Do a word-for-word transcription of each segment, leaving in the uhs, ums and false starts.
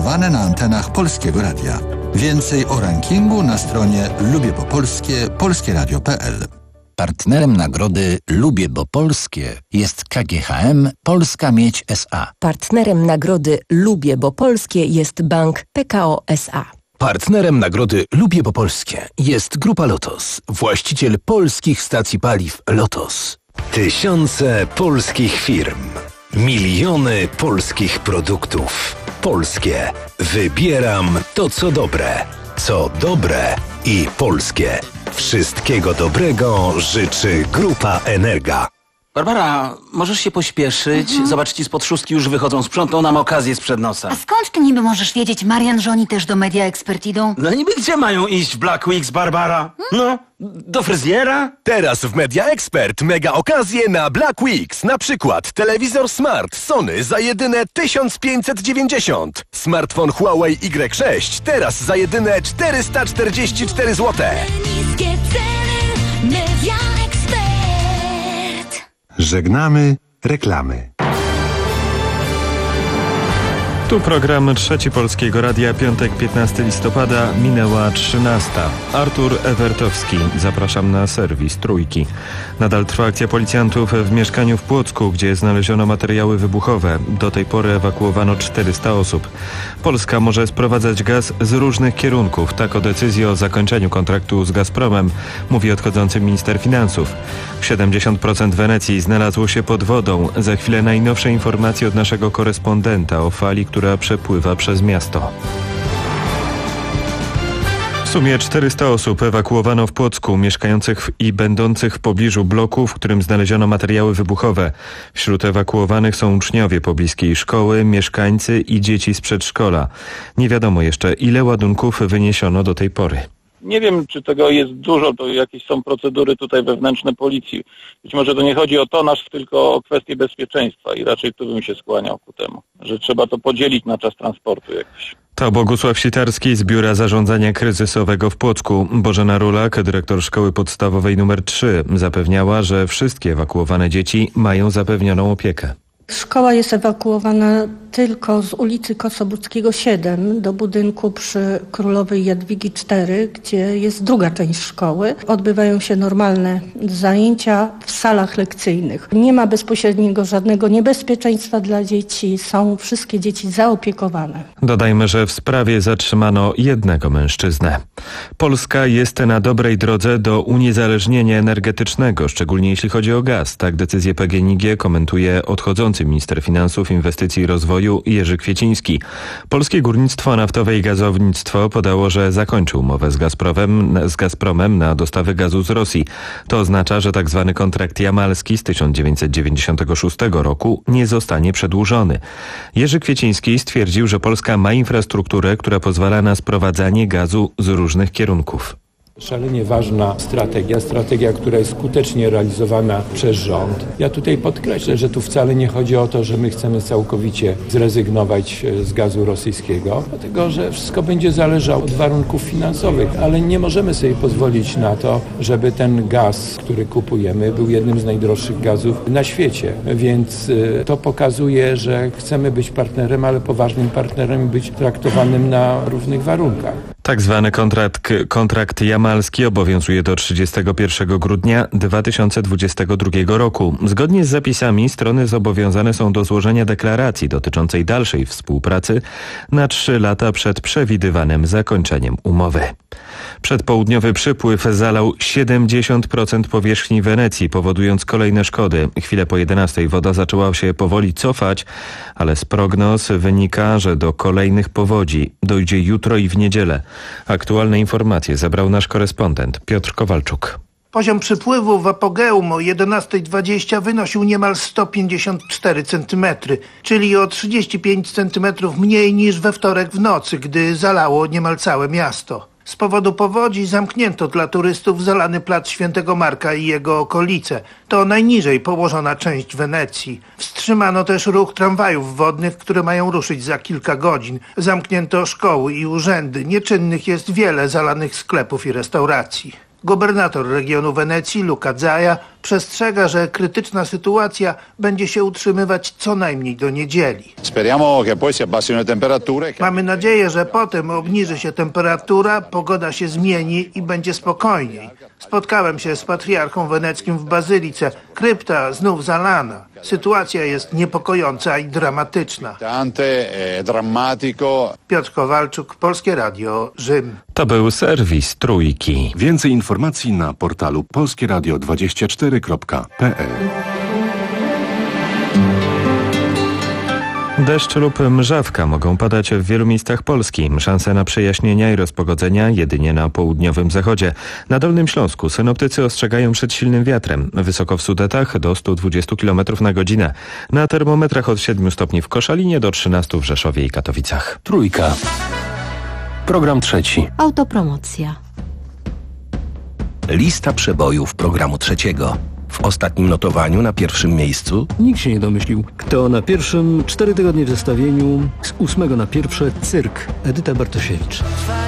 emitowane na antenach Polskiego Radia. Więcej o rankingu na stronie lubię bo polskie polskie radio kropka p l. Partnerem nagrody Lubię bo Polskie jest K G H M Polska Miedź S A. Partnerem nagrody Lubię bo Polskie jest Bank P K O S A. Partnerem nagrody Lubię bo Polskie jest Grupa Lotos, właściciel polskich stacji paliw Lotos. Tysiące polskich firm, miliony polskich produktów. Polskie. Wybieram to, co dobre. Co dobre i polskie. Wszystkiego dobrego życzy Grupa Energa. Barbara, możesz się pośpieszyć? Mhm. Zobacz, ci spod szóstki już wychodzą, sprzątną nam okazję sprzed nosa. A skąd ty niby możesz wiedzieć, Marian, że oni też do Media Expert idą? No niby gdzie mają iść w Black Weeks, Barbara? No, do fryzjera? Teraz w Media Expert mega okazje na Black Weeks. Na przykład telewizor Smart Sony za jedyne tysiąc pięćset dziewięćdziesiąt. Smartfon Huawei Y sześć teraz za jedyne czterysta czterdzieści cztery złote. Niskie ceny, Media Expert. Żegnamy reklamy. Tu program Trzeci Polskiego Radia, piątek piętnastego listopada, minęła trzynasta. Artur Ewertowski, zapraszam na serwis Trójki. Nadal trwa akcja policjantów w mieszkaniu w Płocku, gdzie znaleziono materiały wybuchowe. Do tej pory ewakuowano czterysta osób. Polska może sprowadzać gaz z różnych kierunków. Tak o decyzji o zakończeniu kontraktu z Gazpromem mówi odchodzący minister finansów. siedemdziesiąt procent Wenecji znalazło się pod wodą. Za chwilę najnowsze informacje od naszego korespondenta o fali, która przepływa przez miasto. W sumie czterysta osób ewakuowano w Płocku, mieszkających i będących w pobliżu bloku, w którym znaleziono materiały wybuchowe. Wśród ewakuowanych są uczniowie pobliskiej szkoły, mieszkańcy i dzieci z przedszkola. Nie wiadomo jeszcze, ile ładunków wyniesiono do tej pory. Nie wiem, czy tego jest dużo, to jakieś są procedury tutaj wewnętrzne policji. Być może to nie chodzi o tonaż, tylko o kwestię bezpieczeństwa i raczej tu bym się skłaniał ku temu, że trzeba to podzielić na czas transportu jakoś. To Bogusław Sitarski z Biura Zarządzania Kryzysowego w Płocku. Bożena Rulak, dyrektor szkoły podstawowej numer trzy, zapewniała, że wszystkie ewakuowane dzieci mają zapewnioną opiekę. Szkoła jest ewakuowana tylko z ulicy Kosobuckiego siedem do budynku przy Królowej Jadwigi cztery, gdzie jest druga część szkoły. Odbywają się normalne zajęcia w salach lekcyjnych. Nie ma bezpośredniego żadnego niebezpieczeństwa dla dzieci. Są wszystkie dzieci zaopiekowane. Dodajmy, że w sprawie zatrzymano jednego mężczyznę. Polska jest na dobrej drodze do uniezależnienia energetycznego, szczególnie jeśli chodzi o gaz. Tak decyzję P G N I G komentuje odchodzący minister finansów, inwestycji i rozwoju Jerzy Kwieciński. Polskie Górnictwo Naftowe i Gazownictwo podało, że zakończy umowę z Gazpromem, z Gazpromem na dostawy gazu z Rosji. To oznacza, że tzw. kontrakt jamalski z tysiąc dziewięćset dziewięćdziesiątego szóstego roku nie zostanie przedłużony. Jerzy Kwieciński stwierdził, że Polska ma infrastrukturę, która pozwala na sprowadzanie gazu z różnych kierunków. Szalenie ważna strategia, strategia, która jest skutecznie realizowana przez rząd. Ja tutaj podkreślę, że tu wcale nie chodzi o to, że my chcemy całkowicie zrezygnować z gazu rosyjskiego, dlatego że wszystko będzie zależało od warunków finansowych, ale nie możemy sobie pozwolić na to, żeby ten gaz, który kupujemy, był jednym z najdroższych gazów na świecie. Więc to pokazuje, że chcemy być partnerem, ale poważnym partnerem, być traktowanym na równych warunkach. Tak zwany kontrakt, kontrakt jamalski obowiązuje do trzydziestego pierwszego grudnia dwa tysiące dwudziestego drugiego roku. Zgodnie z zapisami strony zobowiązane są do złożenia deklaracji dotyczącej dalszej współpracy na trzy lata przed przewidywanym zakończeniem umowy. Przedpołudniowy przypływ zalał siedemdziesiąt procent powierzchni Wenecji, powodując kolejne szkody. Chwilę po jedenastej woda zaczęła się powoli cofać, ale z prognoz wynika, że do kolejnych powodzi dojdzie jutro i w niedzielę. Aktualne informacje zebrał nasz korespondent Piotr Kowalczuk. Poziom przypływu w apogeum o jedenasta dwadzieścia wynosił niemal sto pięćdziesiąt cztery centymetry, czyli o trzydzieści pięć centymetrów mniej niż we wtorek w nocy, gdy zalało niemal całe miasto. Z powodu powodzi zamknięto dla turystów zalany plac Świętego Marka i jego okolice. To najniżej położona część Wenecji. Wstrzymano też ruch tramwajów wodnych, które mają ruszyć za kilka godzin. Zamknięto szkoły i urzędy. Nieczynnych jest wiele zalanych sklepów i restauracji. Gubernator regionu Wenecji, Luca Zaia, Przestrzega, że krytyczna sytuacja będzie się utrzymywać co najmniej do niedzieli. Mamy nadzieję, że potem obniży się temperatura, pogoda się zmieni i będzie spokojniej. Spotkałem się z patriarchą weneckim w bazylice. Krypta znów zalana. Sytuacja jest niepokojąca i dramatyczna. Piotr Kowalczuk, Polskie Radio, Rzym. To był serwis Trójki. Więcej informacji na portalu polskie radio dwadzieścia cztery kropka p l. Deszcz lub mrzawka mogą padać w wielu miejscach Polski. Szanse na przejaśnienia i rozpogodzenia jedynie na południowym zachodzie. Na Dolnym Śląsku synoptycy ostrzegają przed silnym wiatrem. Wysoko w Sudetach do stu dwudziestu kilometrów na godzinę. Na termometrach od siedmiu stopni w Koszalinie do trzynastu w Rzeszowie i Katowicach. Trójka. Program trzeci. Autopromocja. Lista przebojów programu trzeciego. W ostatnim notowaniu na pierwszym miejscu nikt się nie domyślił, kto na pierwszym cztery tygodnie w zestawieniu z ósmego na pierwsze Cyrk, Edyta Bartosiewicz.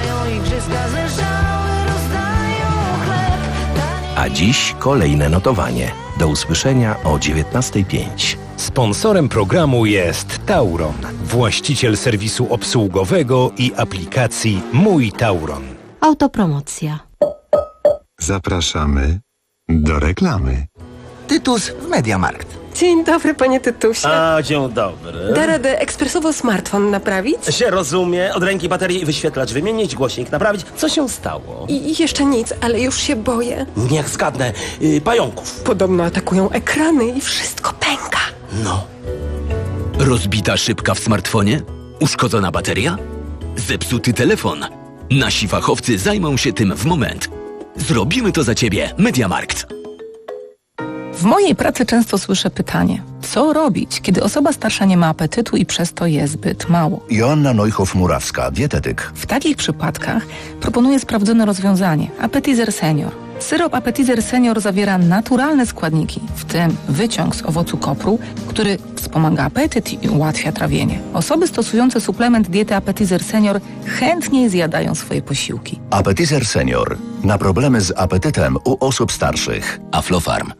A dziś kolejne notowanie. Do usłyszenia o dziewiętnastej pięć. Sponsorem programu jest Tauron, właściciel serwisu obsługowego i aplikacji Mój Tauron. Autopromocja. Zapraszamy do reklamy. Tytus w Mediamarkt. Dzień dobry, panie Tytusie. A, dzień dobry. Da radę ekspresowo smartfon naprawić? Się rozumie. Od ręki baterii wyświetlacz wymienić, głośnik naprawić. Co się stało? I jeszcze nic, ale już się boję. Niech zgadnę. Yy, pająków. Podobno atakują ekrany i wszystko pęka. No. Rozbita szybka w smartfonie? Uszkodzona bateria? Zepsuty telefon? Nasi fachowcy zajmą się tym w moment. Zrobimy to za ciebie. Mediamarkt. W mojej pracy często słyszę pytanie, co robić, kiedy osoba starsza nie ma apetytu i przez to je zbyt mało? Joanna Neuchow-Murawska, dietetyk. W takich przypadkach proponuję sprawdzone rozwiązanie – Appetizer Senior. Syrop Appetizer Senior zawiera naturalne składniki, w tym wyciąg z owocu kopru, który wspomaga apetyt i ułatwia trawienie. Osoby stosujące suplement diety Appetizer Senior chętniej zjadają swoje posiłki. Appetizer Senior. Na problemy z apetytem u osób starszych. Aflofarm.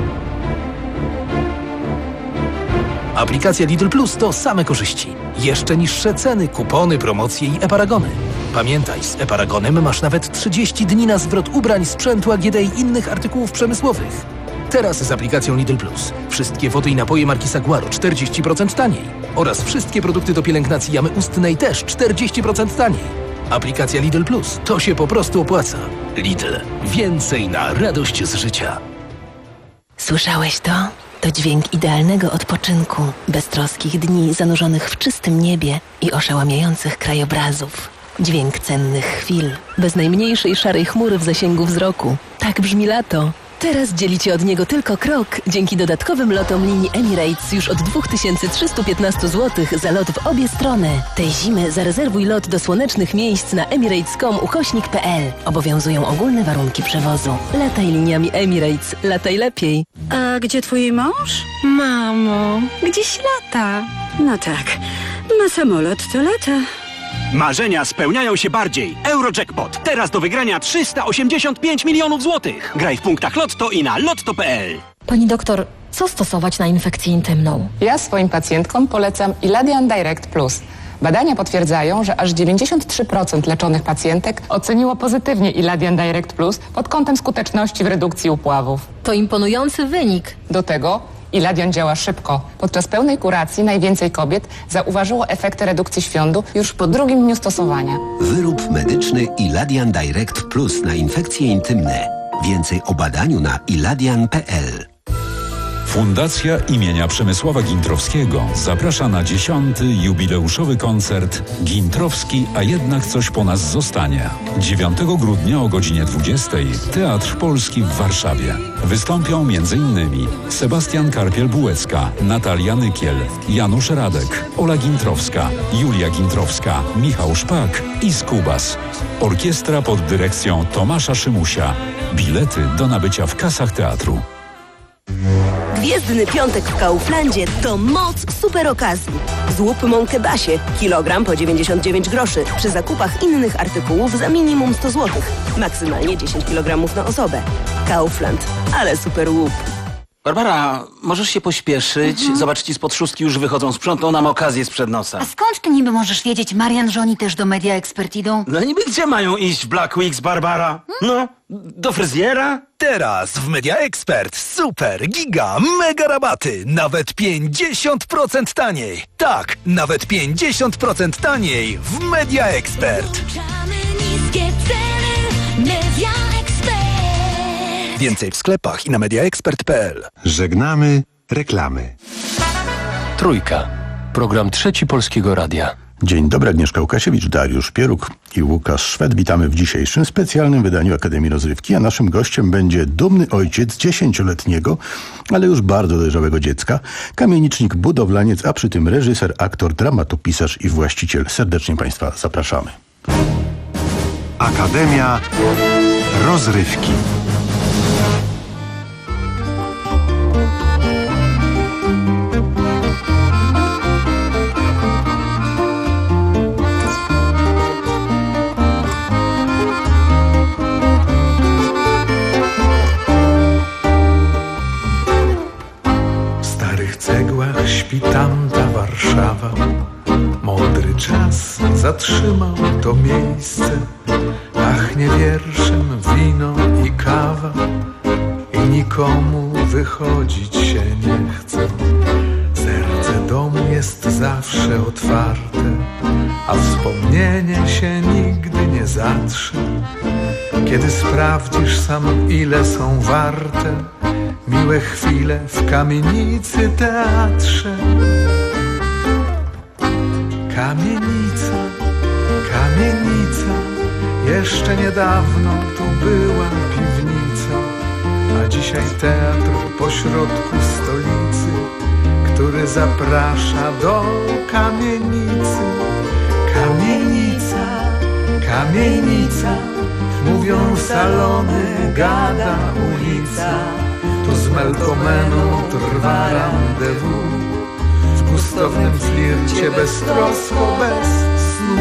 Aplikacja Lidl Plus to same korzyści. Jeszcze niższe ceny, kupony, promocje i e-paragony. Pamiętaj, z e-paragonem masz nawet trzydzieści dni na zwrot ubrań, sprzętu A G D i innych artykułów przemysłowych. Teraz z aplikacją Lidl Plus. Wszystkie wody i napoje marki Saguaro czterdzieści procent taniej. Oraz wszystkie produkty do pielęgnacji jamy ustnej też czterdzieści procent taniej. Aplikacja Lidl Plus. To się po prostu opłaca. Lidl. Więcej na radość z życia. Słyszałeś to? To dźwięk idealnego odpoczynku, beztroskich dni zanurzonych w czystym niebie i oszałamiających krajobrazów. Dźwięk cennych chwil, bez najmniejszej szarej chmury w zasięgu wzroku. Tak brzmi lato. Teraz dzielicie od niego tylko krok dzięki dodatkowym lotom linii Emirates już od dwa tysiące trzysta piętnaście złotych za lot w obie strony. Tej zimy zarezerwuj lot do słonecznych miejsc na emirates kropka com ukośnik kropka p l. Obowiązują ogólne warunki przewozu. Lataj liniami Emirates. Lataj lepiej. A gdzie twój mąż? Mamo, gdzieś lata. No tak, ma samolot, to lata. Marzenia spełniają się bardziej. Eurojackpot. Teraz do wygrania trzysta osiemdziesiąt pięć milionów złotych. Graj w punktach Lotto i na lotto kropka p l. Pani doktor, co stosować na infekcję intymną? Ja swoim pacjentkom polecam Iladian Direct Plus. Badania potwierdzają, że aż dziewięćdziesiąt trzy procent leczonych pacjentek oceniło pozytywnie Iladian Direct Plus pod kątem skuteczności w redukcji upławów. To imponujący wynik. Do tego Iladian działa szybko. Podczas pełnej kuracji najwięcej kobiet zauważyło efekty redukcji świądu już po drugim dniu stosowania. Wyrób medyczny Iladian Direct Plus na infekcje intymne. Więcej o badaniu na iladian kropka p l. Fundacja imienia Przemysława Gintrowskiego zaprasza na dziesiąty jubileuszowy koncert Gintrowski, a jednak coś po nas zostanie. dziewiątego grudnia o godzinie dwudziestej Teatr Polski w Warszawie. Wystąpią m.in. Sebastian Karpiel-Bułecka, Natalia Nykiel, Janusz Radek, Ola Gintrowska, Julia Gintrowska, Michał Szpak i Skubas. Orkiestra pod dyrekcją Tomasza Szymusia. Bilety do nabycia w kasach teatru. Gwiezdny piątek w Kauflandzie to moc super okazji. Złup mąkę Basie, kilogram po dziewięćdziesiąt dziewięć groszy, przy zakupach innych artykułów za minimum sto złotych. Maksymalnie dziesięć kilogramów na osobę. Kaufland, ale super łup. Barbara, możesz się pośpieszyć? Mhm. Zobacz, ci spod szóstki już wychodzą, sprzątną nam okazję sprzed nosa. A skąd ty niby możesz wiedzieć, Marian, że oni też do Media Expert idą? No niby gdzie mają iść w Black Weeks, Barbara? Hmm? No, do fryzjera? Teraz w Media Expert super, giga, mega rabaty. Nawet pięćdziesiąt procent taniej. Tak, nawet pięćdziesiąt procent taniej w Media Expert. Media Expert. Więcej w sklepach i na media expert kropka p l. Żegnamy reklamy. Trójka. Program Trzeci Polskiego Radia. Dzień dobry, Agnieszka Łukasiewicz, Dariusz Pieruk i Łukasz Szwed. Witamy w dzisiejszym specjalnym wydaniu Akademii Rozrywki, a naszym gościem będzie dumny ojciec dziesięcioletniego, ale już bardzo dojrzałego dziecka, kamienicznik, budowlaniec, a przy tym reżyser, aktor, dramatopisarz i właściciel. Serdecznie Państwa zapraszamy. Akademia Rozrywki. Śpi tamta Warszawa, mądry czas zatrzymał to miejsce. Pachnie wierszem wino i kawa i nikomu wychodzić się nie chce. Serce domu jest zawsze otwarte, a wspomnienie się nigdy nie zatrze. Kiedy sprawdzisz sam, ile są warte miłe chwile w kamienicy teatrze. Kamienica, kamienica, jeszcze niedawno tu była piwnica, a dzisiaj teatr pośrodku stolicy, który zaprasza do kamienicy. Kamienica, kamienica, mówią salony, gada ulica. Tu z Melpomeną trwa rendezvous, w gustownym flircie beztrosko, bez snu.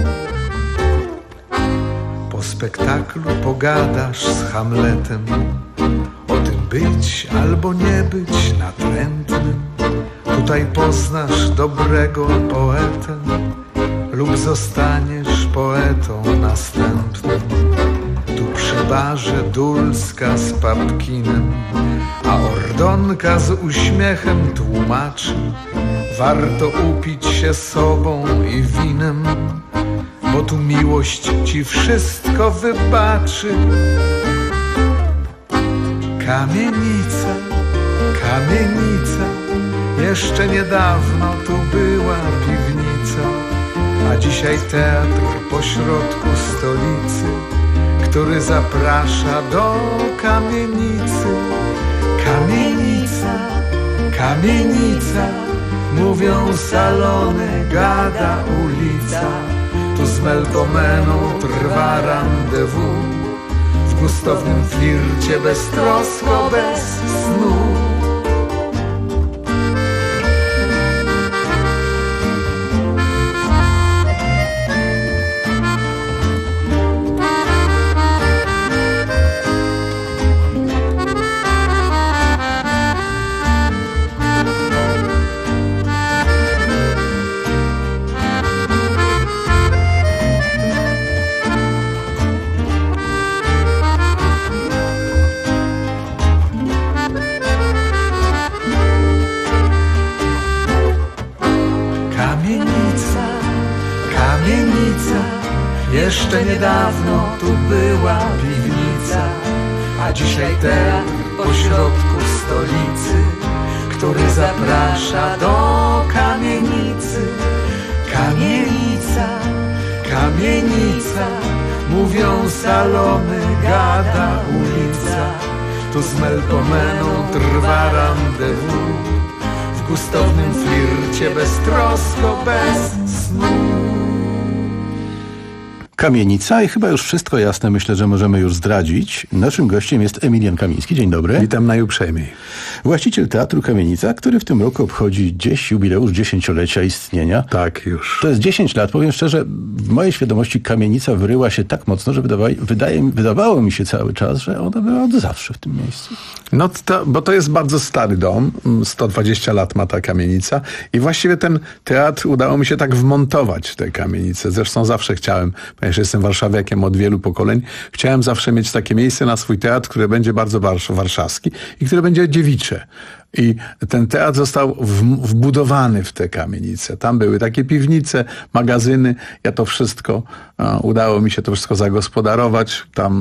Po spektaklu pogadasz z Hamletem o tym być albo nie być natrętnym. Tutaj poznasz dobrego poetę lub zostaniesz poetą następnym. Tu przy barze Dulska z Papkinem, a Ordonka z uśmiechem tłumaczy: warto upić się sobą i winem, bo tu miłość ci wszystko wybaczy. Kamienica, kamienica, jeszcze niedawno tu była piwnica, a dzisiaj teatr pośrodku stolicy, który zaprasza do kamienicy. Kamienica, kamienica, mówią salony, gada ulica. Tu z Melpomeną trwa rendezvous, w gustownym flircie beztrosko, bez snu. Jeszcze niedawno tu była piwnica, a dzisiaj teatr pośrodku stolicy, który zaprasza do kamienicy. Kamienica, kamienica, mówią salony, gada ulica. Tu z Melpomeną trwa rendezvous, w gustownym flircie beztrosko, bez snu. Kamienica i chyba już wszystko jasne, myślę, że możemy już zdradzić. Naszym gościem jest Emilian Kamiński. Dzień dobry. Witam najuprzejmiej. Właściciel Teatru Kamienica, który w tym roku obchodzi gdzieś jubileusz dziesięciolecia istnienia. Tak, już. To jest dziesięć lat. Powiem szczerze, w mojej świadomości Kamienica wyryła się tak mocno, że wydawa- wydaje, wydawało mi się cały czas, że ona była od zawsze w tym miejscu. No to, bo to jest bardzo stary dom, sto dwadzieścia lat ma ta kamienica i właściwie ten teatr udało mi się tak wmontować w tę kamienicę. Zresztą zawsze chciałem, ponieważ jestem warszawiakiem od wielu pokoleń, chciałem zawsze mieć takie miejsce na swój teatr, które będzie bardzo warsz- warszawski i które będzie dziewicze. I ten teatr został w, wbudowany w tę kamienicę. Tam były takie piwnice, magazyny. Ja to wszystko, e, udało mi się to wszystko zagospodarować, tam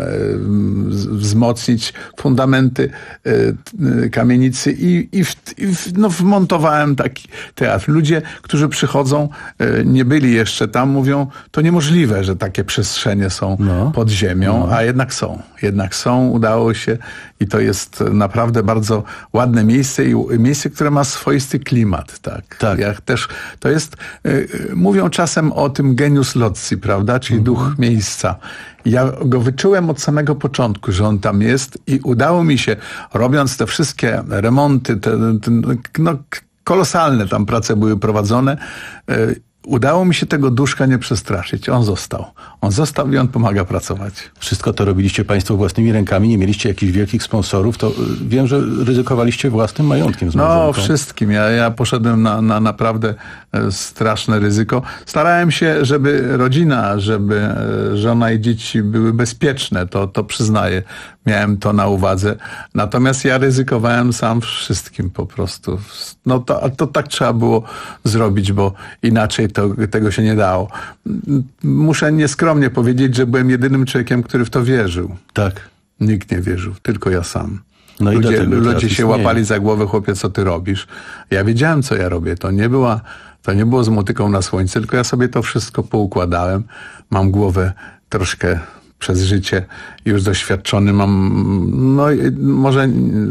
e, wzmocnić fundamenty e, kamienicy i, i, w, i w, no, wmontowałem taki teatr. Ludzie, którzy przychodzą, e, nie byli jeszcze tam, mówią, to niemożliwe, że takie przestrzenie są no. pod ziemią, no. a jednak są. Jednak są, udało się i to jest naprawdę bardzo ładne miejsce i miejsce, które ma swoisty klimat, tak. tak. Ja też, to jest, y, mówią czasem o tym genius loci, prawda, czyli mhm. duch miejsca. Ja go wyczułem od samego początku, że on tam jest i udało mi się, robiąc te wszystkie remonty, te, te no, kolosalne tam prace były prowadzone, y, udało mi się tego duszka nie przestraszyć. On został. On został i on pomaga pracować. Wszystko to robiliście państwo własnymi rękami, nie mieliście jakichś wielkich sponsorów, to wiem, że ryzykowaliście własnym majątkiem z małżonką. No, wszystkim. Ja, ja poszedłem na, na naprawdę straszne ryzyko. Starałem się, żeby rodzina, żeby żona i dzieci były bezpieczne. To, to przyznaję. Miałem to na uwadze. Natomiast ja ryzykowałem sam wszystkim po prostu. No to, to tak trzeba było zrobić, bo inaczej to, tego się nie dało. Muszę nieskromnie powiedzieć, że byłem jedynym człowiekiem, który w to wierzył. Tak. Nikt nie wierzył, tylko ja sam. No ludzie i ludzie się łapali za głowę, chłopie, co ty robisz? Ja wiedziałem, co ja robię. To nie była, to nie było z motyką na słońce, tylko ja sobie to wszystko poukładałem. Mam głowę troszkę przez życie już doświadczony, mam no może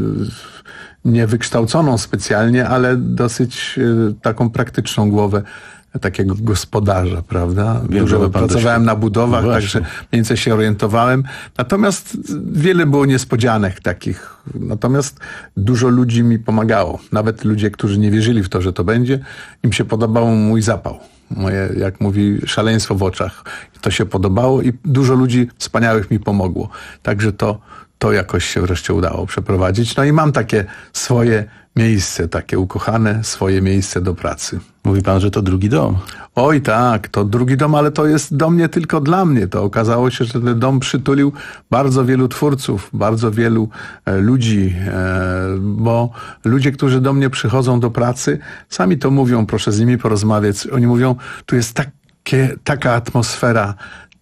nie wykształconą specjalnie, ale dosyć taką praktyczną głowę takiego gospodarza, prawda? Wiem, Dużo pracowałem na budowach, no także mniej więcej się orientowałem. Natomiast wiele było niespodzianek takich. Natomiast dużo ludzi mi pomagało. Nawet ludzie, którzy nie wierzyli w to, że to będzie, im się podobał mój zapał. Moje, jak mówi, szaleństwo w oczach. To się podobało i dużo ludzi wspaniałych mi pomogło. Także to, to jakoś się wreszcie udało przeprowadzić. No i mam takie swoje miejsce, takie ukochane, swoje miejsce do pracy. Mówi pan, że to drugi dom. Oj tak, to drugi dom, ale to jest dom nie tylko dla mnie. To okazało się, że ten dom przytulił bardzo wielu twórców, bardzo wielu e, ludzi, e, bo ludzie, którzy do mnie przychodzą do pracy, sami to mówią, proszę z nimi porozmawiać. Oni mówią, tu jest takie, taka atmosfera,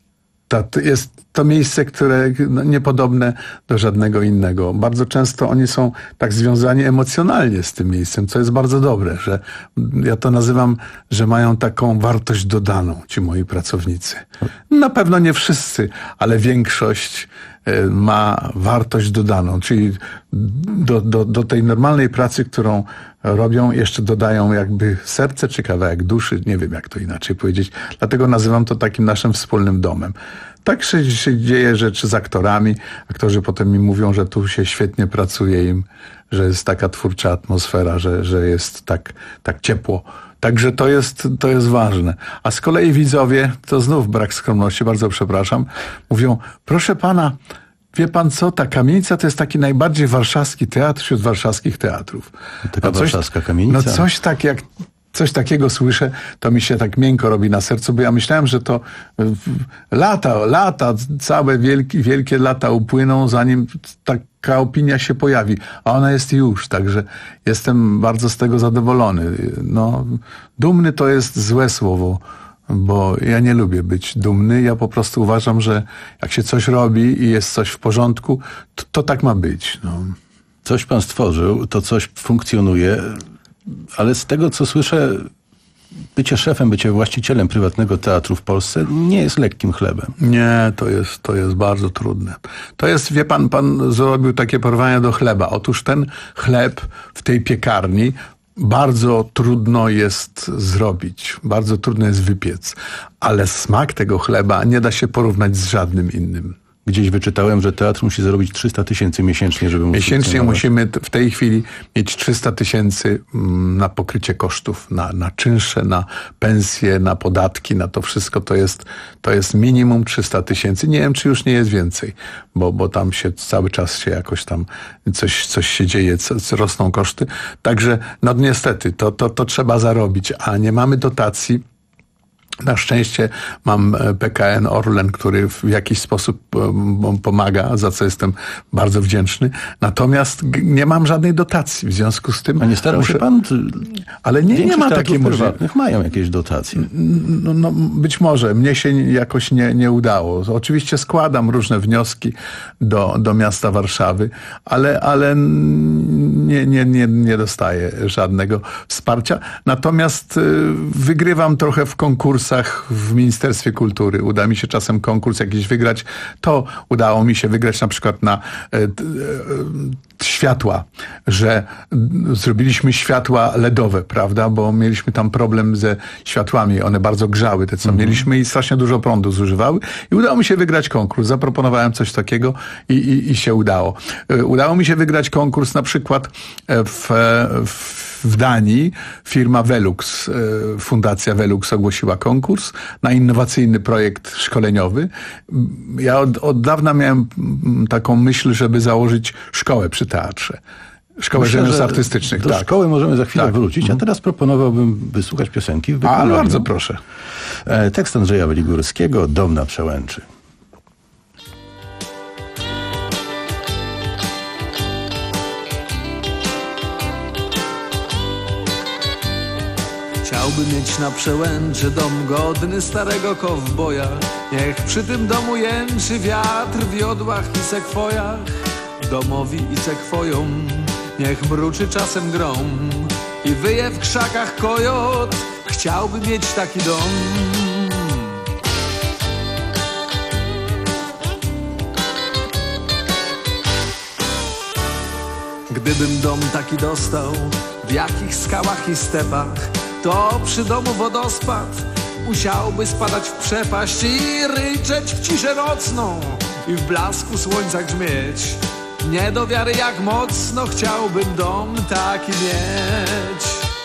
to jest to miejsce, które no, niepodobne do żadnego innego. Bardzo często oni są tak związani emocjonalnie z tym miejscem, co jest bardzo dobre, że ja to nazywam, że mają taką wartość dodaną ci moi pracownicy. Na pewno nie wszyscy, ale większość ma wartość dodaną, czyli do, do, do tej normalnej pracy, którą robią, jeszcze dodają jakby serce czy kawałek duszy, nie wiem jak to inaczej powiedzieć. Dlatego nazywam to takim naszym wspólnym domem. Tak się, się dzieje rzeczy z aktorami. Aktorzy potem mi mówią, że tu się świetnie pracuje im, że jest taka twórcza atmosfera, że, że jest tak, tak ciepło. Także to jest, to jest ważne. A z kolei widzowie, to znów brak skromności, bardzo przepraszam, mówią, proszę pana, wie pan co, ta Kamienica to jest taki najbardziej warszawski teatr wśród warszawskich teatrów. Taka no coś, warszawska Kamienica. No coś tak jak... Coś takiego słyszę, to mi się tak miękko robi na sercu, bo ja myślałem, że to lata, lata, całe wielkie, wielkie lata upłyną, zanim taka opinia się pojawi. A ona jest już, także jestem bardzo z tego zadowolony. No, dumny to jest złe słowo, bo ja nie lubię być dumny. Ja po prostu uważam, że jak się coś robi i jest coś w porządku, to, to tak ma być. No. Coś pan stworzył, to coś funkcjonuje. Ale z tego, co słyszę, bycie szefem, bycie właścicielem prywatnego teatru w Polsce nie jest lekkim chlebem. Nie, to jest, to jest bardzo trudne. To jest, wie pan, pan zrobił takie porównanie do chleba. Otóż ten chleb w tej piekarni bardzo trudno jest zrobić, bardzo trudno jest wypiec, ale smak tego chleba nie da się porównać z żadnym innym. Gdzieś wyczytałem, że teatr musi zarobić trzysta tysięcy miesięcznie, żeby móc Miesięcznie funkcjonować. musimy t- w tej chwili mieć trzysta tysięcy na pokrycie kosztów, na, na czynsze, na pensje, na podatki, na to wszystko. To jest, to jest minimum trzysta tysięcy. Nie wiem, czy już nie jest więcej, bo, bo tam się cały czas się jakoś tam coś, coś się dzieje, co, co rosną koszty. Także no niestety to, to, to trzeba zarobić, a nie mamy dotacji. Na szczęście mam P K N Orlen, który w jakiś sposób pomaga, za co jestem bardzo wdzięczny. Natomiast nie mam żadnej dotacji. W związku z tym... A nie starał muszę... się pan? Ale nie, nie ma takiej możliwości. Mają jakieś dotacje. No, no, być może. Mnie się jakoś nie, nie udało. Oczywiście składam różne wnioski do, do miasta Warszawy, ale, ale nie, nie, nie, nie dostaję żadnego wsparcia. Natomiast y, wygrywam trochę w konkursach w Ministerstwie Kultury. Uda mi się czasem konkurs jakiś wygrać. To udało mi się wygrać na przykład na y, y, y, światła, że zrobiliśmy światła ledowe, prawda, bo mieliśmy tam problem ze światłami, one bardzo grzały, te co mhm. mieliśmy i strasznie dużo prądu zużywały i udało mi się wygrać konkurs. Zaproponowałem coś takiego i, i, i się udało. Udało mi się wygrać konkurs na przykład w, w W Danii firma Velux, Fundacja Velux ogłosiła konkurs na innowacyjny projekt szkoleniowy. Ja od, od dawna miałem taką myśl, żeby założyć szkołę przy teatrze. Szkołę rzemiosł artystycznych. Do tak. szkoły możemy za chwilę tak. wrócić, a teraz proponowałbym wysłuchać piosenki w wykonaniu. wykonaniu. Bardzo proszę. Tekst Andrzeja Weligórskiego, Dom na Przełęczy. Chciałbym mieć na Przełęczy dom godny starego kowboja. Niech przy tym domu jęczy wiatr w jodłach i sekwojach. Domowi i sekwojom niech mruczy czasem grom i wyje w krzakach kojot. Chciałbym mieć taki dom. Gdybym dom taki dostał, w jakich skałach i stepach, to przy domu wodospad musiałby spadać w przepaść i ryczeć w ciszę nocną i w blasku słońca grzmieć. Nie do wiary jak mocno chciałbym dom taki mieć.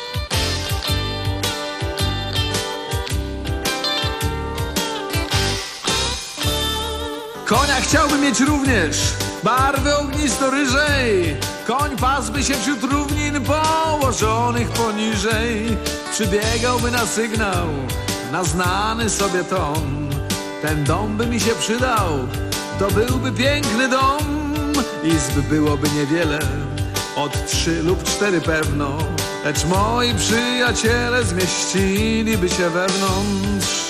Konia chciałbym mieć również barwy ognisto-ryżej. Koń pasłby się wśród równin położonych poniżej. Przybiegałby na sygnał, na znany sobie ton. Ten dom by mi się przydał, to byłby piękny dom. Izb byłoby niewiele, od trzy lub cztery pewno, lecz moi przyjaciele zmieściliby się wewnątrz.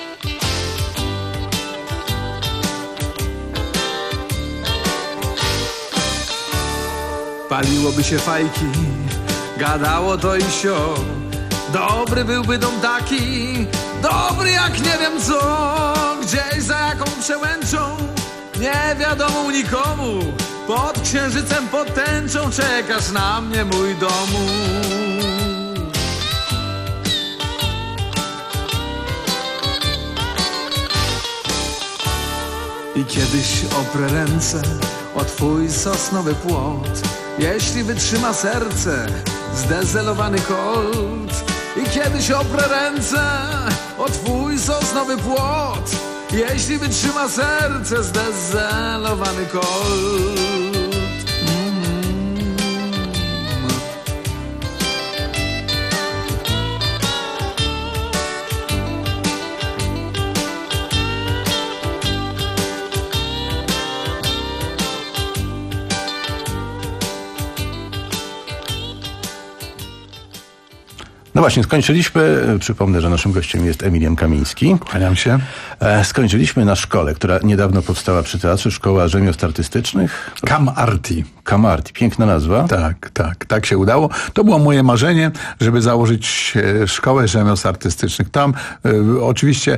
Paliłoby się fajki, gadało to i sio. Dobry byłby dom taki, dobry jak nie wiem co. Gdzieś za jaką przełęczą, nie wiadomo nikomu. Pod księżycem, pod tęczą czekasz na mnie, mój domu. I kiedyś oprę ręce o twój sosnowy płot, jeśli wytrzyma serce zdezelowany kolt. I kiedyś oprę ręce o twój sosnowy płot, jeśli wytrzyma serce zdezelowany kolt. No właśnie, skończyliśmy, przypomnę, że naszym gościem jest Emilian Kamiński. Kłaniam się. E, skończyliśmy na szkole, która niedawno powstała przy teatrze, Szkoła Rzemiosł Artystycznych. CamArti. CamArti, piękna nazwa. Tak, tak, tak się udało. To było moje marzenie, żeby założyć e, Szkołę Rzemiosł Artystycznych. Tam e, oczywiście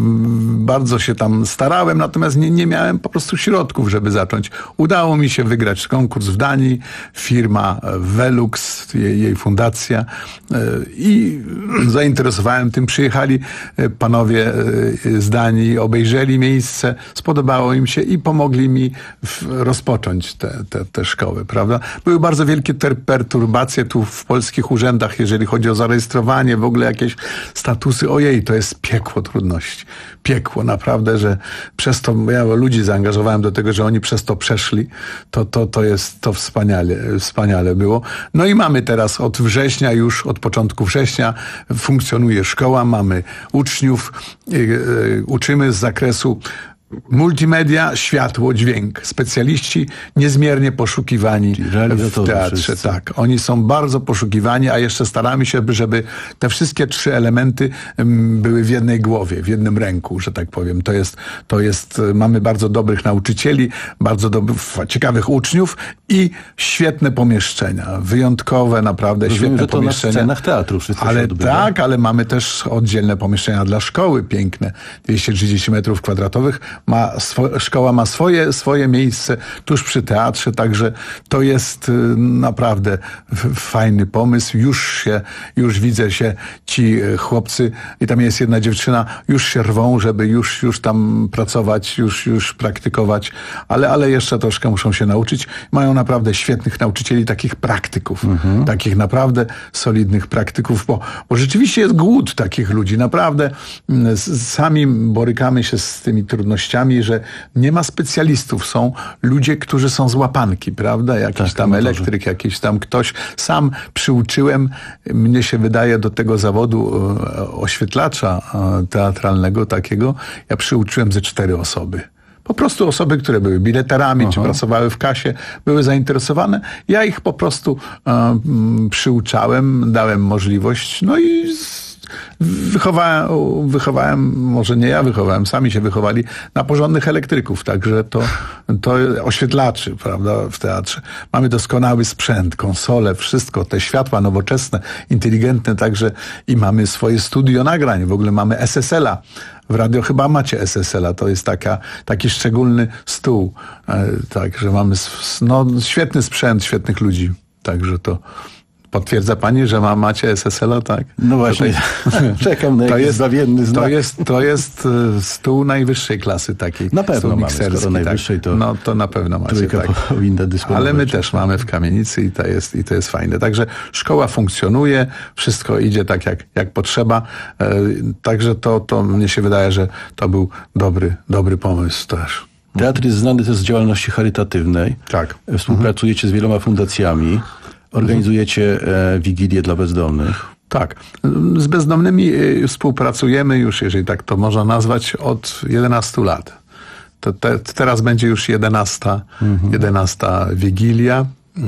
m, bardzo się tam starałem, natomiast nie, nie miałem po prostu środków, żeby zacząć. Udało mi się wygrać konkurs w Danii, firma Velux, jej, jej fundacja e, i zainteresowałem tym. Przyjechali e, panowie e, z Danii, obejrzeli miejsce, spodobało im się i pomogli mi w, rozpocząć te, te, te szkoły, prawda? Były bardzo wielkie ter- perturbacje tu w polskich urzędach, jeżeli chodzi o zarejestrowanie, w ogóle jakieś statusy. Ojej, to jest piekło trudności. Piekło, naprawdę, że przez to, ja ludzi zaangażowałem do tego, że oni przez to przeszli, to, to, to jest, to wspaniale, wspaniale było. No i mamy teraz od września, już od początku września funkcjonuje szkoła, mamy uczniów, yy, yy, uczymy z zakresu multimedia, światło, dźwięk. Specjaliści niezmiernie poszukiwani w teatrze. Wszyscy. Tak, oni są bardzo poszukiwani, a jeszcze staramy się, żeby te wszystkie trzy elementy były w jednej głowie, w jednym ręku, że tak powiem. To jest, to jest, mamy bardzo dobrych nauczycieli, bardzo dobrych, ciekawych uczniów i świetne pomieszczenia. Wyjątkowe, naprawdę Rozumiem, świetne że to pomieszczenia. Na scenach teatru wszystko ale się odbywa. tak, ale mamy też oddzielne pomieszczenia dla szkoły, piękne, dwieście trzydzieści metrów kwadratowych. Ma swo- szkoła ma swoje, swoje miejsce tuż przy teatrze, także to jest y, naprawdę f- fajny pomysł. Już się, już widzę się ci y, chłopcy i tam jest jedna dziewczyna, już się rwą, żeby już, już tam pracować, już, już praktykować, ale, ale jeszcze troszkę muszą się nauczyć. Mają naprawdę świetnych nauczycieli, takich praktyków, mhm. takich naprawdę solidnych praktyków, bo, bo rzeczywiście jest głód takich ludzi. Naprawdę mm, sami borykamy się z tymi trudnościami, że nie ma specjalistów. Są ludzie, którzy są z łapanki, prawda? Jakiś tak, tam elektryk, jakiś tam ktoś. Sam przyuczyłem, mnie się wydaje, do tego zawodu e, oświetlacza e, teatralnego takiego, ja przyuczyłem ze cztery osoby. Po prostu osoby, które były bileterami, Aha. czy pracowały w kasie, były zainteresowane. Ja ich po prostu e, m, przyuczałem, dałem możliwość, no i z, Wychowałem, wychowałem, może nie ja wychowałem, sami się wychowali na porządnych elektryków, także to, to oświetlaczy, prawda, w teatrze. Mamy doskonały sprzęt, konsole, wszystko, te światła nowoczesne, inteligentne, także i mamy swoje studio nagrań, w ogóle mamy S S L-a. W radio chyba macie S S L-a, to jest taka, taki szczególny stół, e, także mamy no, świetny sprzęt, świetnych ludzi, także to... Potwierdza pani, że ma, macie S S L-a, tak? No właśnie, Tutaj, czekam na jakiś zbawienny znak. To jest, to jest stół najwyższej klasy takiej. Na pewno mamy, skoro najwyższej, tak. to... No to na pewno macie, tak. powinna dysponować. Ale my też mamy w kamienicy i to jest, i to jest fajne. Także szkoła funkcjonuje, wszystko idzie tak, jak, jak potrzeba. E, także to, to mnie się wydaje, że to był dobry, dobry pomysł też. Teatr jest znany też z działalności charytatywnej. Tak. Współpracujecie mhm. z wieloma fundacjami. Organizujecie e, Wigilię dla bezdomnych. Tak. Z bezdomnymi współpracujemy już, jeżeli tak to można nazwać, od jedenastu lat. To te, teraz będzie już jedenasta, mhm. jedenasta Wigilia,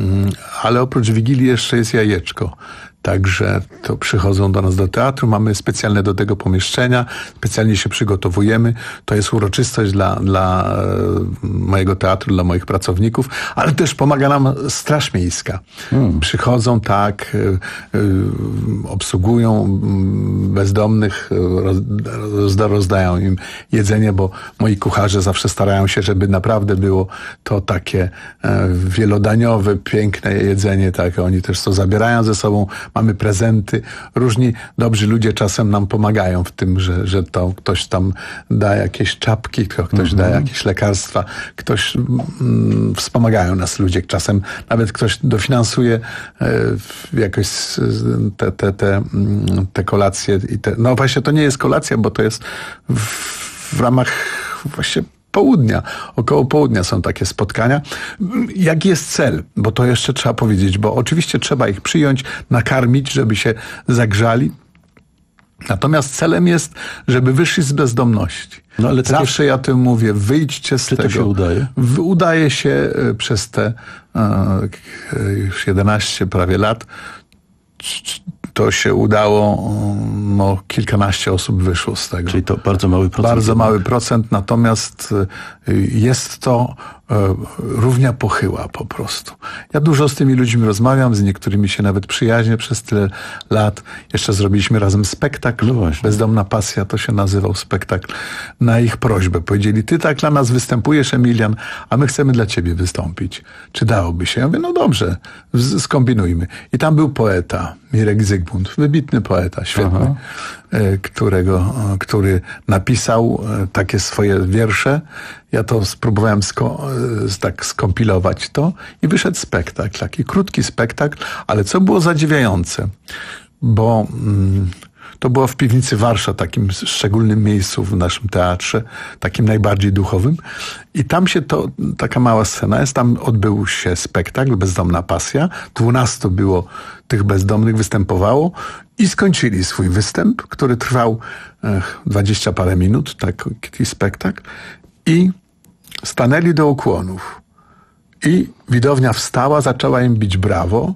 ale oprócz Wigilii jeszcze jest jajeczko. Także to przychodzą do nas do teatru, mamy specjalne do tego pomieszczenia, specjalnie się przygotowujemy. To jest uroczystość dla, dla mojego teatru, dla moich pracowników, ale też pomaga nam Straż Miejska. Hmm. Przychodzą, tak, obsługują bezdomnych, rozdają im jedzenie, bo moi kucharze zawsze starają się, żeby naprawdę było to takie wielodaniowe, piękne jedzenie, tak, oni też to zabierają ze sobą. Mamy prezenty. Różni dobrzy ludzie czasem nam pomagają w tym, że, że to ktoś tam da jakieś czapki, ktoś mm-hmm. da jakieś lekarstwa, ktoś mm, wspomagają nas ludzie. Czasem nawet ktoś dofinansuje e, jakoś te, te, te, te kolacje. I te, no właśnie to nie jest kolacja, bo to jest w, w ramach właśnie południa, około południa są takie spotkania. Jaki jest cel? Bo to jeszcze trzeba powiedzieć, bo oczywiście trzeba ich przyjąć, nakarmić, żeby się zagrzali. Natomiast celem jest, żeby wyszli z bezdomności. No, ale zawsze ja tym mówię, wyjdźcie z Czy tego. to się udaje? Udaje się przez te e, już jedenaście prawie lat. To to się udało, no kilkanaście osób wyszło z tego. Czyli to bardzo mały procent. Bardzo mały procent, natomiast jest to równia pochyła po prostu. Ja dużo z tymi ludźmi rozmawiam, z niektórymi się nawet przyjaźnię przez tyle lat. Jeszcze zrobiliśmy razem spektakl. No właśnie. Bezdomna pasja to się nazywał spektakl. Na ich prośbę powiedzieli, ty tak dla nas występujesz, Emilian, a my chcemy dla ciebie wystąpić. Czy dałoby się? Ja mówię, no dobrze, skombinujmy. I tam był poeta, Mirek Zygmunt, wybitny poeta, świetny, Aha. którego, który napisał takie swoje wiersze. Ja to spróbowałem sko- tak skompilować to i wyszedł spektakl, taki krótki spektakl, ale co było zadziwiające, bo mm, to było w Piwnicy Warsza, takim szczególnym miejscu w naszym teatrze, takim najbardziej duchowym. I tam się to, taka mała scena jest, tam odbył się spektakl Bezdomna pasja. Dwunastu było tych bezdomnych, występowało i skończyli swój występ, który trwał dwadzieścia parę minut, taki spektakl. I stanęli do ukłonów. I widownia wstała, zaczęła im bić brawo,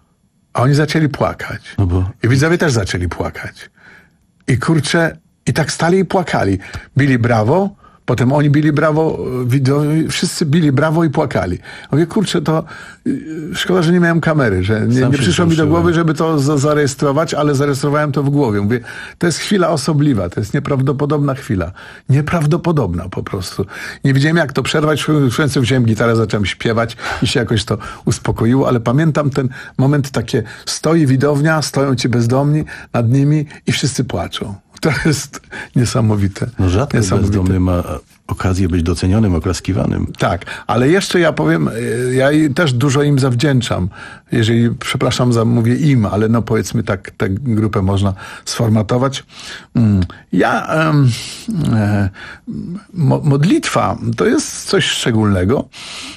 a oni zaczęli płakać. No bo... I widzowie też zaczęli płakać. I kurczę, i tak stali i płakali. Bili brawo, potem oni bili brawo, widzowie, wszyscy bili brawo i płakali. Mówię, kurczę, to szkoda, że nie miałem kamery, że nie, nie przyszło mi do głowy, żeby to za- zarejestrować, ale zarejestrowałem to w głowie. Mówię, to jest chwila osobliwa, to jest nieprawdopodobna chwila. Nieprawdopodobna po prostu. Nie wiedziałem, jak to przerwać. W końcu wziąłem gitarę, zacząłem śpiewać i się jakoś to uspokoiło, ale pamiętam ten moment takie, stoi widownia, stoją ci bezdomni nad nimi i wszyscy płaczą. To jest niesamowite. No rzadko bezdomny ma okazję być docenionym, oklaskiwanym. Tak, ale jeszcze ja powiem, ja też dużo im zawdzięczam. Jeżeli, przepraszam za, mówię im, ale no powiedzmy tak, tę grupę można sformatować. Ja, um, e, mo, modlitwa to jest coś szczególnego.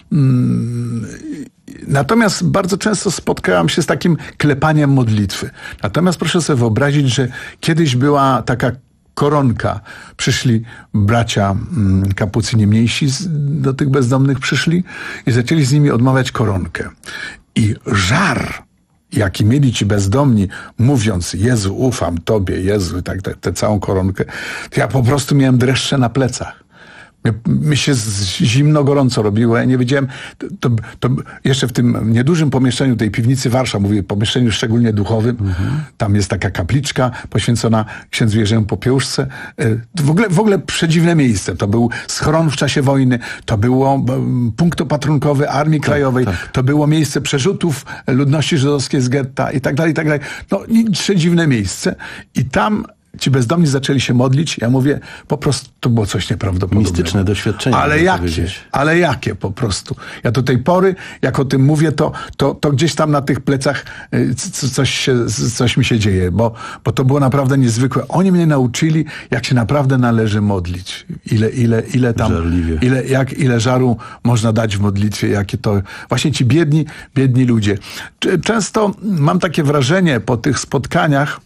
Um, Natomiast bardzo często spotkałam się z takim klepaniem modlitwy. Natomiast proszę sobie wyobrazić, że kiedyś była taka koronka. Przyszli bracia mm, kapucyni mniejsi z, do tych bezdomnych przyszli i zaczęli z nimi odmawiać koronkę. I żar, jaki mieli ci bezdomni, mówiąc, Jezu, ufam Tobie, Jezu, tak, tak, tę całą koronkę, to ja po prostu miałem dreszcze na plecach. Mi się zimno, gorąco robiło. Ja nie wiedziałem, to, to, to jeszcze w tym niedużym pomieszczeniu tej Piwnicy Warsza, mówię, pomieszczeniu szczególnie duchowym, mhm. tam jest taka kapliczka poświęcona księdzu Jerzemu Popiełuszce. W ogóle, w ogóle przedziwne miejsce. To był schron w czasie wojny, to było punkt opatrunkowy Armii Krajowej, tak, tak. to było miejsce przerzutów ludności żydowskiej z getta i tak dalej, i tak dalej. No, przedziwne miejsce. I tam ci bezdomni zaczęli się modlić. Ja mówię, po prostu to było coś nieprawdopodobnego. Mistyczne doświadczenie. Ale jakie? Ale jakie po prostu. Ja do tej pory, jak o tym mówię, to, to, to gdzieś tam na tych plecach coś, się, coś mi się dzieje, bo, bo to było naprawdę niezwykłe. Oni mnie nauczyli, jak się naprawdę należy modlić. Ile, ile, ile tam, ile, jak, ile żaru można dać w modlitwie, jakie to, właśnie ci biedni, biedni ludzie. Często mam takie wrażenie po tych spotkaniach,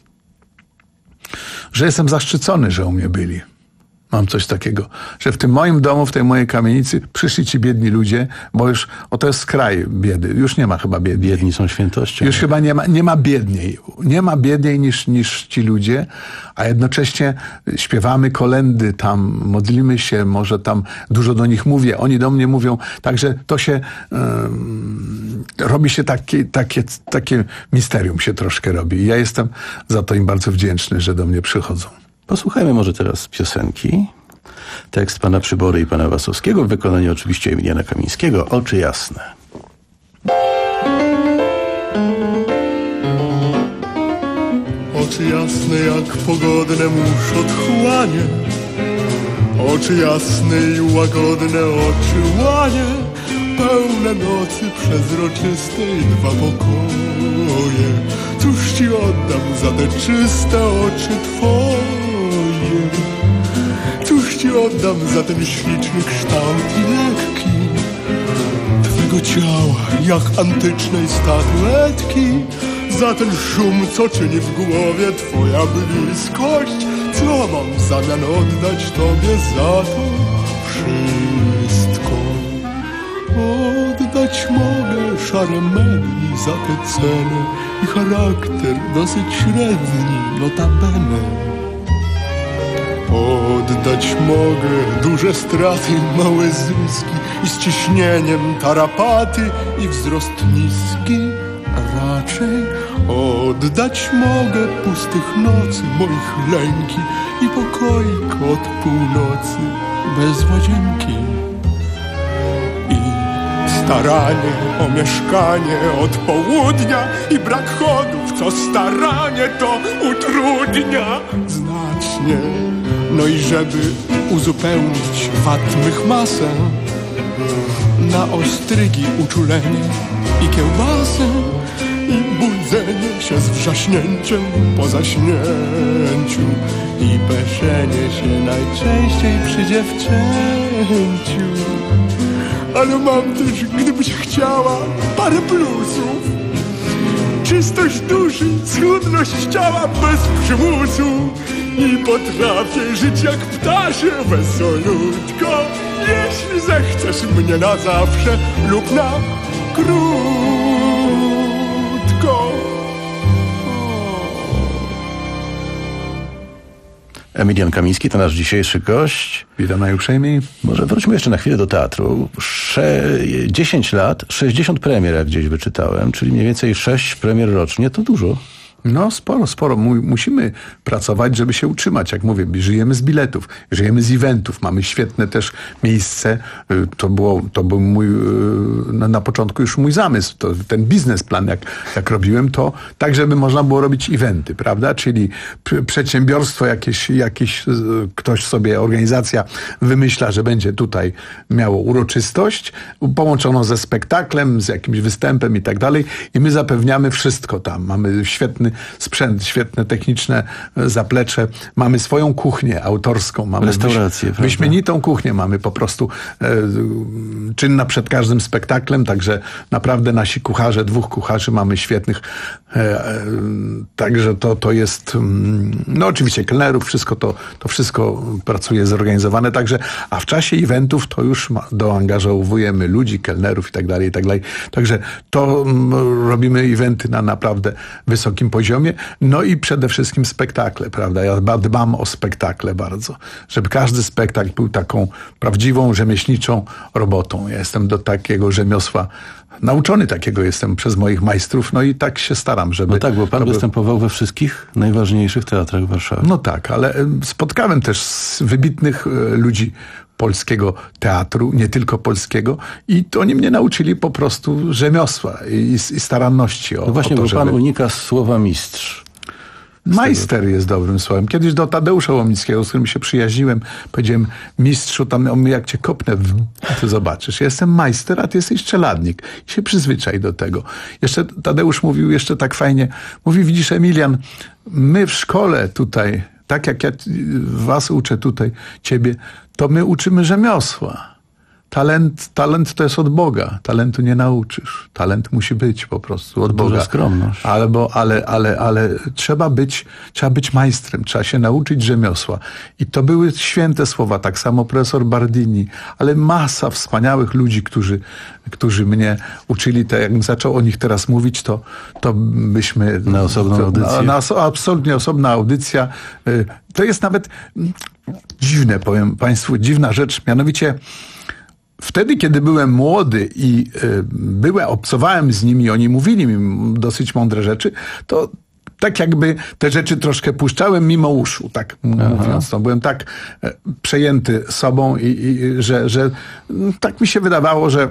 że jestem zaszczycony, że u mnie byli. Mam coś takiego, że w tym moim domu, w tej mojej kamienicy przyszli ci biedni ludzie, bo już, o to jest kraj biedy. Już nie ma chyba biedniej. Biedni są świętością. Już chyba nie ma, nie ma biedniej. Nie ma biedniej niż, niż ci ludzie, a jednocześnie śpiewamy kolędy tam, modlimy się, może tam dużo do nich mówię, oni do mnie mówią. Także to się um, robi się takie, takie, takie misterium się troszkę robi. I ja jestem za to im bardzo wdzięczny, że do mnie przychodzą. Posłuchajmy może teraz piosenki. Tekst pana Przybory i pana Wasowskiego w wykonaniu oczywiście Emiliana Kamińskiego. Oczy jasne. Oczy jasne jak pogodne mórz otchłanie, oczy jasne i łagodne oczy łanie, pełne nocy przezroczystej dwa pokoje. Cóż ci oddam za te czyste oczy twoje? Cóż ci oddam za ten śliczny kształt i lekki twego ciała, jak antycznej statuetki? Za ten szum, co czyni w głowie twoja bliskość? Co mam w zamian oddać tobie za to wszystko? Oddać mogę szare medni za tę cenę i charakter dosyć średni, notabene. Oddać mogę duże straty, małe zyski i z ciśnieniem tarapaty i wzrost niski. Raczej oddać mogę pustych nocy, moich lęki i pokoik od północy bez łazienki. I staranie o mieszkanie od południa i brak chodów, co staranie to utrudnia znacznie. No i żeby uzupełnić wad mych masę, na ostrygi uczulenie i kiełbasę i budzenie się z wrzaśnięciem po zaśnięciu i peszenie się najczęściej przy dziewczęciu. Ale mam też, gdybyś chciała, parę plusów. Czystość duszy, schudność ciała bez przymusu i potrafię żyć jak ptasie wesolutko, jeśli zechcesz mnie na zawsze lub na krótko. Emilian Kamiński to nasz dzisiejszy gość. Witam najuprzejmiej. Może wróćmy jeszcze na chwilę do teatru. Sze- dziesięć lat, sześćdziesiąt premier, jak gdzieś wyczytałem, czyli mniej więcej sześć premier rocznie, to dużo. No sporo, sporo. Mu- musimy pracować, żeby się utrzymać. Jak mówię, żyjemy z biletów, żyjemy z eventów. Mamy świetne też miejsce. Y, To było, to był mój, y, na, na początku już mój zamysł. To, ten biznesplan, jak, jak robiłem, to tak, żeby można było robić eventy, prawda? Czyli p- przedsiębiorstwo jakieś, jakieś, y, ktoś sobie, organizacja wymyśla, że będzie tutaj miało uroczystość, połączoną ze spektaklem, z jakimś występem i tak dalej. I my zapewniamy wszystko tam. Mamy świetny sprzęt, świetne techniczne zaplecze. Mamy swoją kuchnię autorską. Mamy restaurację, wyś, wyśmienitą kuchnię. Mamy po prostu e, czynna przed każdym spektaklem, także naprawdę nasi kucharze, dwóch kucharzy mamy świetnych. E, e, także to, to jest, no oczywiście kelnerów, wszystko to, to wszystko pracuje zorganizowane. Także, a w czasie eventów to już ma, doangażowujemy ludzi, kelnerów i tak dalej, i tak dalej. Także to m, robimy eventy na naprawdę wysokim poziomie. No i przede wszystkim spektakle, prawda? Ja dbam o spektakle bardzo. Żeby każdy spektakl był taką prawdziwą, rzemieślniczą robotą. Ja jestem do takiego rzemiosła nauczony, takiego jestem przez moich majstrów, no i tak się staram, żeby... No tak, bo pan to występował we wszystkich najważniejszych teatrach w Warszawie. No tak, ale spotkałem też wybitnych ludzi polskiego teatru, nie tylko polskiego, i to oni mnie nauczyli po prostu rzemiosła i, i staranności. O, no właśnie, o to, bo pan żeby... unika słowa mistrz. Majster jest dobrym słowem. Kiedyś do Tadeusza Łomickiego, z którym się przyjaźniłem, powiedziałem: mistrzu, tam on, jak cię kopnę, w... to zobaczysz. Ja jestem majster, a ty jesteś czeladnik. I się przyzwyczaj do tego. Jeszcze Tadeusz mówił jeszcze tak fajnie. Mówi, widzisz, Emilian, my w szkole tutaj, tak jak ja was uczę tutaj, ciebie, to my uczymy rzemiosła. Talent, talent to jest od Boga. Talentu nie nauczysz. Talent musi być po prostu od Duża Boga. skromność. Albo, ale, ale, ale trzeba być, trzeba być majstrem. Trzeba się nauczyć rzemiosła. I to były święte słowa. Tak samo profesor Bardini. Ale masa wspaniałych ludzi, którzy, którzy mnie uczyli. Tak jakbym zaczął o nich teraz mówić, to, to byśmy... Na osobną to, audycję. Na, na absolutnie osobna audycja. To jest nawet dziwne, powiem państwu, dziwna rzecz. Mianowicie wtedy, kiedy byłem młody i y, byłem, obcowałem z nimi, oni mówili mi dosyć mądre rzeczy, to tak jakby te rzeczy troszkę puszczałem mimo uszu, tak mówiąc. To byłem tak e, przejęty sobą, i, i że, że tak mi się wydawało, że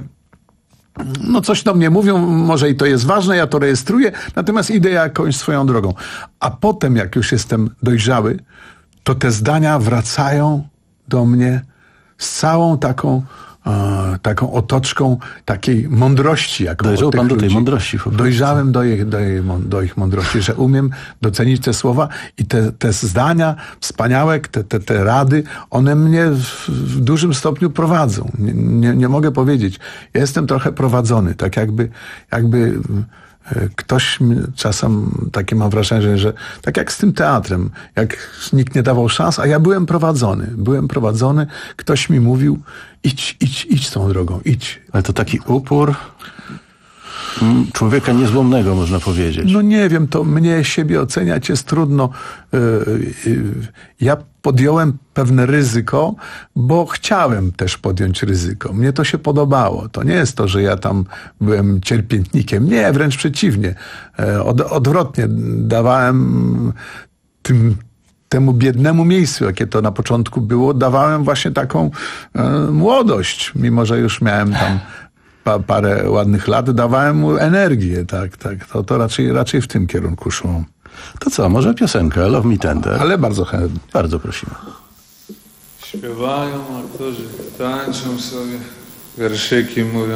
no coś do mnie mówią, może i to jest ważne, ja to rejestruję, natomiast idę jakąś swoją drogą. A potem, jak już jestem dojrzały, to te zdania wracają do mnie z całą taką E, taką otoczką takiej mądrości. Jak Dojrzał pan do tej ludzi. mądrości. Dojrzałem do ich, do, ich, do ich mądrości, że umiem docenić te słowa i te, te zdania wspaniałe, te, te, te rady, one mnie w, w dużym stopniu prowadzą. Nie, nie, nie mogę powiedzieć. Ja jestem trochę prowadzony, tak jakby, jakby ktoś, czasem takie mam wrażenie, że, że tak jak z tym teatrem, jak nikt nie dawał szans, a ja byłem prowadzony. Byłem prowadzony, ktoś mi mówił, idź, idź, idź tą drogą, idź. Ale to taki upór... człowieka niezłomnego, można powiedzieć. No nie wiem, to mnie siebie oceniać jest trudno. Ja podjąłem pewne ryzyko, bo chciałem też podjąć ryzyko. Mnie to się podobało. To nie jest to, że ja tam byłem cierpiętnikiem. Nie, wręcz przeciwnie. Od, odwrotnie. Dawałem tym temu biednemu miejscu, jakie to na początku było, dawałem właśnie taką e, młodość, mimo że już miałem tam pa, parę ładnych lat, dawałem mu energię, tak, tak. To, to raczej, raczej w tym kierunku szło. To co, może piosenkę Love Me Tender? Ale bardzo chętnie. Bardzo prosimy. Śpiewają aktorzy, tańczą sobie, wierszyki mówią.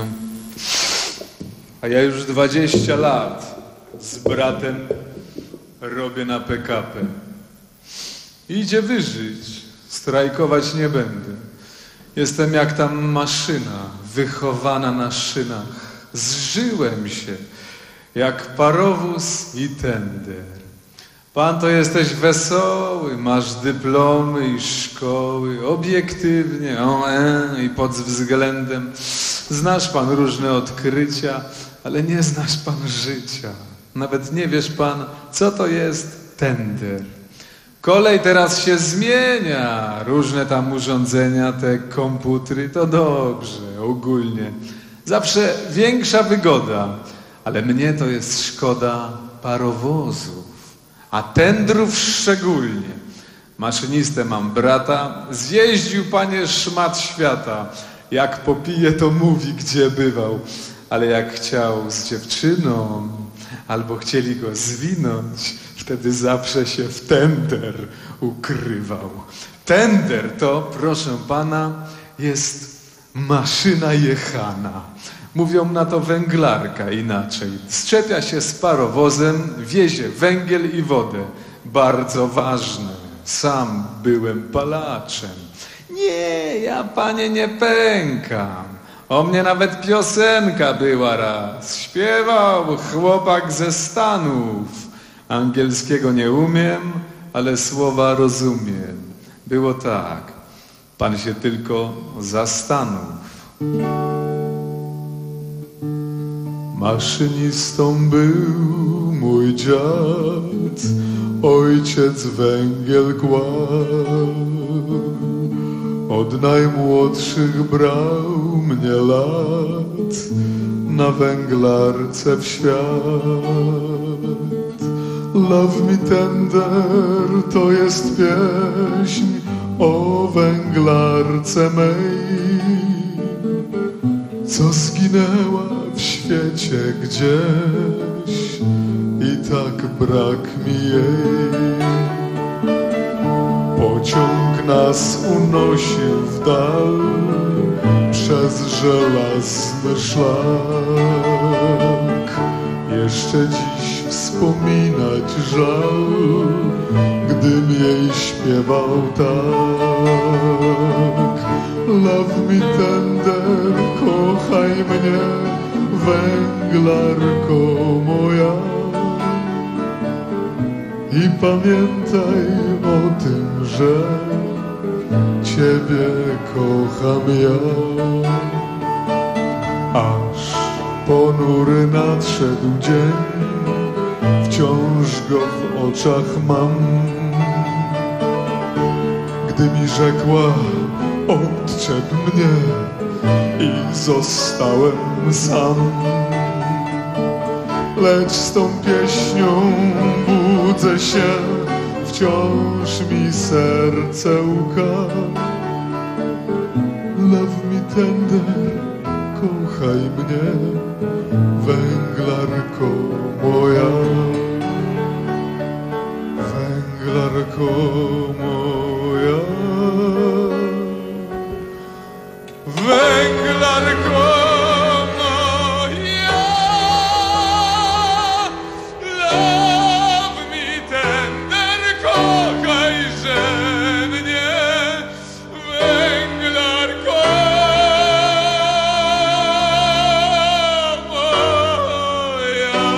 A ja już dwadzieścia lat z bratem robię na P K P. Idzie wyżyć, strajkować nie będę. Jestem jak tam maszyna, wychowana na szynach. Zżyłem się, jak parowóz i tender. Pan to jesteś wesoły, masz dyplomy i szkoły, obiektywnie, o, e, i pod względem. Znasz pan różne odkrycia, ale nie znasz pan życia. Nawet nie wiesz pan, co to jest tender. Kolej teraz się zmienia, różne tam urządzenia, te komputery, to dobrze, ogólnie. Zawsze większa wygoda, ale mnie to jest szkoda parowozów, a tendrów szczególnie. Maszynistę mam brata, zjeździł panie szmat świata. Jak popije, to mówi, gdzie bywał, ale jak chciał z dziewczyną, albo chcieli go zwinąć, wtedy zawsze się w tender ukrywał. Tender to, proszę pana, jest maszyna jechana. Mówią na to węglarka inaczej. Zczepia się z parowozem, wiezie węgiel i wodę. Bardzo ważne. Sam byłem palaczem. Nie, ja panie nie pękam. O mnie nawet piosenka była raz. Śpiewał chłopak ze Stanów. Angielskiego nie umiem, ale słowa rozumiem. Było tak. Pan się tylko zastanów. Maszynistą był mój dziad, ojciec węgiel kładł. Od najmłodszych brał mnie lat na węglarce w świat. Love me tender to jest pieśń o węglarce mej, co zginęła w świecie gdzieś i tak brak mi jej. Pociąg nas unosił w dal przez żelazny szlak. Jeszcze dziś wspominać żal, gdym jej śpiewał tak. Love me tender, kochaj mnie, węglarko moja. I pamiętaj o tym, że Ciebie kocham ja. Aż ponury nadszedł dzień, wciąż go w oczach mam. Gdy mi rzekła, odczep mnie, i zostałem sam. Lecz z tą pieśnią budzę się, wciąż mi serce łka. Love me tender, kochaj mnie, węglarko moja. Węglarko moja. Węglarko moja. Love me tender, kochajże mnie, węglarko moja.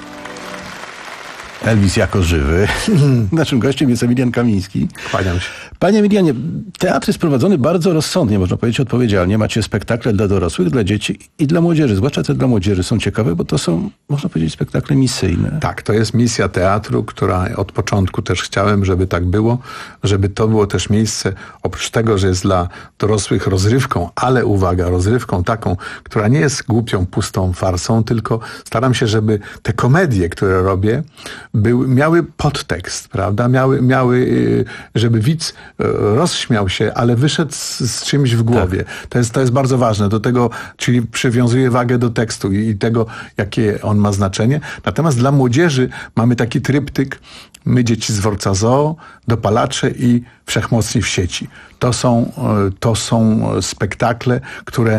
Elvis jako żywy. Naszym gościem jest Emilian Kamiński. Kłaniam się. Panie Emilianie, teatr jest prowadzony bardzo rozsądnie, można powiedzieć odpowiedzialnie. Macie spektakle dla dorosłych, dla dzieci i dla młodzieży. Zwłaszcza te dla młodzieży są ciekawe, bo to są, można powiedzieć, spektakle misyjne. Tak, to jest misja teatru, która od początku też chciałem, żeby tak było, żeby to było też miejsce, oprócz tego, że jest dla dorosłych rozrywką, ale uwaga, rozrywką taką, która nie jest głupią, pustą farsą, tylko staram się, żeby te komedie, które robię, były, miały podtekst, prawda? Miały, miały, żeby widz rozśmiał się, ale wyszedł z, z czymś w głowie. Tak. To jest, to jest bardzo ważne. Do tego, czyli przywiązuje wagę do tekstu i, i tego, jakie on ma znaczenie. Natomiast dla młodzieży mamy taki tryptyk: My, dzieci z dworca zoo, Dopalacze i Wszechmocni w sieci. To są, to są spektakle, które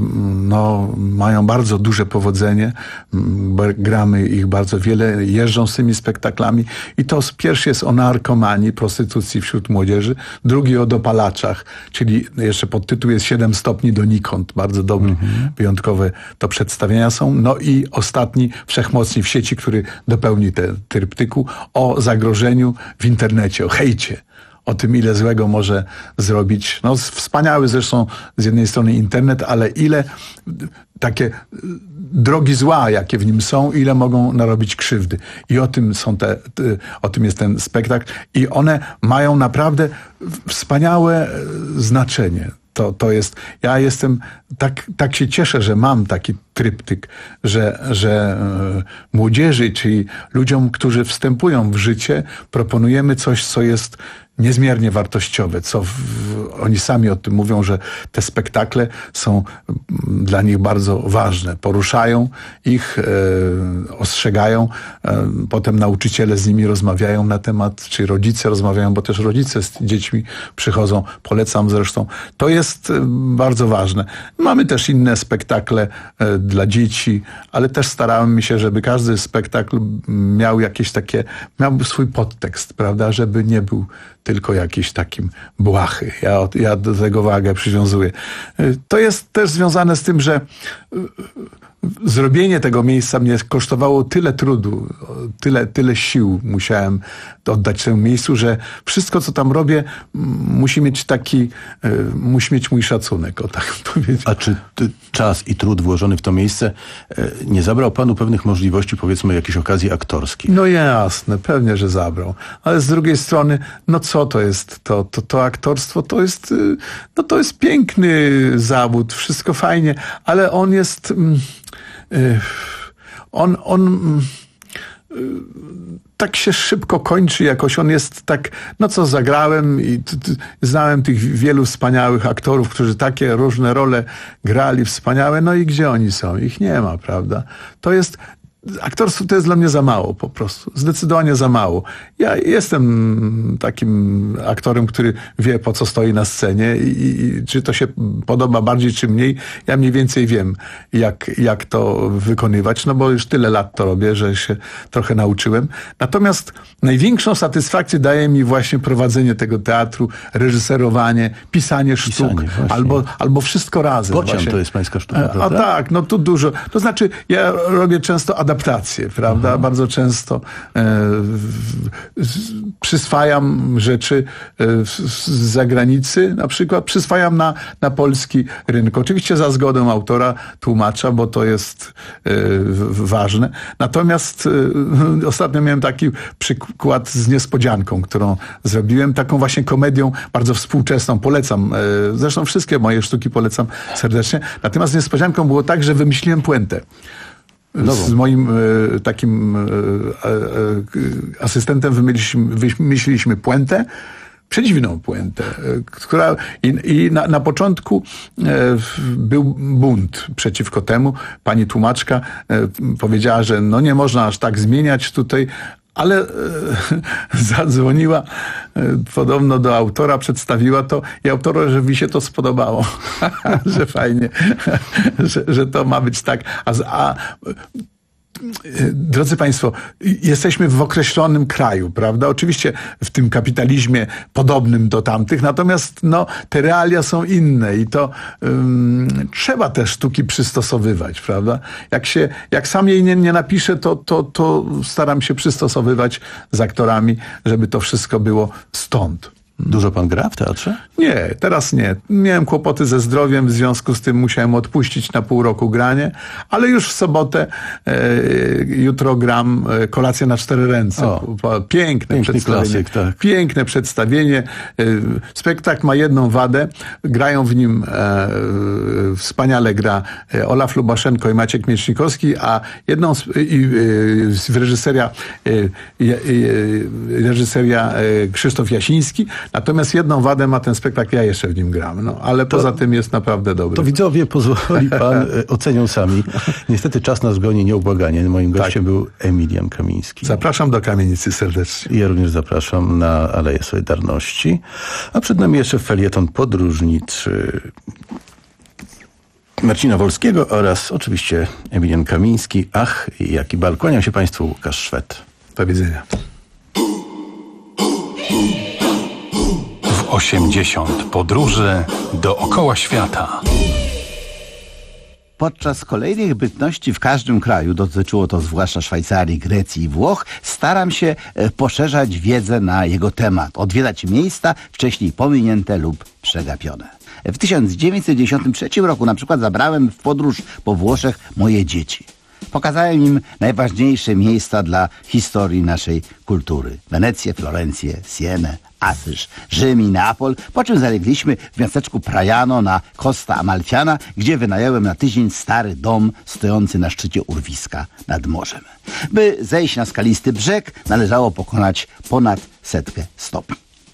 no, mają bardzo duże powodzenie. Gramy ich bardzo wiele, jeżdżą z tymi spektaklami. I to pierwszy jest o narkomanii, prostytucji wśród młodzieży. Drugi o dopalaczach, czyli jeszcze podtytuł jest Siedem stopni donikąd. Bardzo dobre, mhm. wyjątkowe to przedstawienia są. No i ostatni Wszechmocni w sieci, który dopełni te tryptyku, o zagrożeniu w internecie, o hejcie. O tym, ile złego może zrobić. No, wspaniały zresztą z jednej strony internet, ale ile takie drogi zła, jakie w nim są, ile mogą narobić krzywdy. I o tym są te, o tym jest ten spektakl. I one mają naprawdę wspaniałe znaczenie. To, to jest, ja jestem, tak, tak się cieszę, że mam taki tryptyk, że, że e, młodzieży, czyli ludziom, którzy wstępują w życie, proponujemy coś, co jest niezmiernie wartościowe, co w, oni sami o tym mówią, że te spektakle są dla nich bardzo ważne. Poruszają ich, e, ostrzegają, e, potem nauczyciele z nimi rozmawiają na temat, czy rodzice rozmawiają, bo też rodzice z dziećmi przychodzą. Polecam zresztą. To jest e, bardzo ważne. Mamy też inne spektakle e, dla dzieci, ale też starałem się, żeby każdy spektakl miał jakieś takie, miał swój podtekst, prawda, żeby nie był tylko jakiś takim błahy. Ja, ja do tego wagę przywiązuję. To jest też związane z tym, że zrobienie tego miejsca mnie kosztowało tyle trudu, tyle, tyle sił musiałem oddać temu miejscu, że wszystko, co tam robię, musi mieć taki, musi mieć mój szacunek, o tak powiedzieć. A czy ty, czas i trud włożony w to miejsce nie zabrał panu pewnych możliwości, powiedzmy, jakiejś okazji aktorskiej? No jasne, pewnie, że zabrał. Ale z drugiej strony, no co to jest? To, to, to aktorstwo to jest, no to jest piękny zawód, wszystko fajnie, ale on jest... On, on tak się szybko kończy jakoś, on jest tak, no co zagrałem i t, t, znałem tych wielu wspaniałych aktorów, którzy takie różne role grali, wspaniałe, no i gdzie oni są? Ich nie ma, prawda? To jest, aktorstwo to jest dla mnie za mało po prostu. Zdecydowanie za mało. Ja jestem takim aktorem, który wie, po co stoi na scenie i, i czy to się podoba bardziej, czy mniej. Ja mniej więcej wiem, jak, jak to wykonywać, no bo już tyle lat to robię, że się trochę nauczyłem. Natomiast największą satysfakcję daje mi właśnie prowadzenie tego teatru, reżyserowanie, pisanie sztuk, pisanie, albo, albo wszystko razem. Bocian właśnie. To jest pańska sztuka, prawda? A, a tak, no tu dużo. To znaczy, ja robię często adaptacje, prawda? Mhm. Bardzo często e, w, z, przyswajam rzeczy e, z, z zagranicy, na przykład przyswajam na, na polski rynek. Oczywiście za zgodą autora, tłumacza, bo to jest e, w, ważne. Natomiast e, ostatnio miałem taki przykład z Niespodzianką, którą zrobiłem, taką właśnie komedią bardzo współczesną. Polecam. E, zresztą wszystkie moje sztuki polecam serdecznie. Natomiast z Niespodzianką było tak, że wymyśliłem puentę. Nową. Z moim e, takim e, e, asystentem wymyśliliśmy, wymyśliliśmy puentę, przedziwną puentę, e, która i, i na, na początku e, był bunt przeciwko temu. Pani tłumaczka e, powiedziała, że no nie można aż tak zmieniać tutaj, ale e, zadzwoniła e, podobno do autora, przedstawiła to i autorowi się to spodobało, że fajnie, że, że to ma być tak. A, a drodzy Państwo, jesteśmy w określonym kraju, prawda? Oczywiście w tym kapitalizmie podobnym do tamtych, natomiast no, te realia są inne i to um, trzeba te sztuki przystosowywać, prawda? Jak się, jak sam jej nie, nie napiszę, to, to, to staram się przystosowywać z aktorami, żeby to wszystko było stąd. Dużo pan gra w teatrze? Nie, teraz nie. Miałem kłopoty ze zdrowiem, w związku z tym musiałem odpuścić na pół roku granie, ale już w sobotę, e, jutro gram e, Kolację na cztery ręce. O, piękne piękny przedstawienie. klasyk, tak. Piękne przedstawienie. E, spektakl ma jedną wadę. Grają w nim e, wspaniale gra Olaf Lubaszenko i Maciek Miecznikowski, a jedną z, i, e, reżyseria, e, e, reżyseria e, Krzysztof Jasiński. Natomiast jedną wadę ma ten spektakl, ja jeszcze w nim gram. No, ale to, poza tym jest naprawdę dobry. To widzowie, pozwoli pan, ocenią sami. Niestety czas nas goni nieubłaganie. Moim gościem tak. był Emilian Kamiński. Zapraszam do Kamienicy serdecznie. I ja również zapraszam na Aleję Solidarności. A przed nami jeszcze felieton podróżniczy Marcina Wolskiego oraz oczywiście Emilian Kamiński. Ach, jaki bal. Kłaniam się państwu, Łukasz Szwed. Do widzenia. W osiemdziesiąt podróży dookoła świata. Podczas kolejnych bytności w każdym kraju, dotyczyło to zwłaszcza Szwajcarii, Grecji i Włoch, staram się poszerzać wiedzę na jego temat, odwiedzać miejsca wcześniej pominięte lub przegapione. W tysiąc dziewięćset dziewięćdziesiątym trzecim roku na przykład zabrałem w podróż po Włoszech moje dzieci. Pokazałem im najważniejsze miejsca dla historii naszej kultury. Wenecję, Florencję, Sienę, Asyż, Rzym i Neapol, po czym zalegliśmy w miasteczku Praiano na Costa Amalfiana, gdzie wynająłem na tydzień stary dom stojący na szczycie urwiska nad morzem. By zejść na skalisty brzeg, należało pokonać ponad setkę stopni.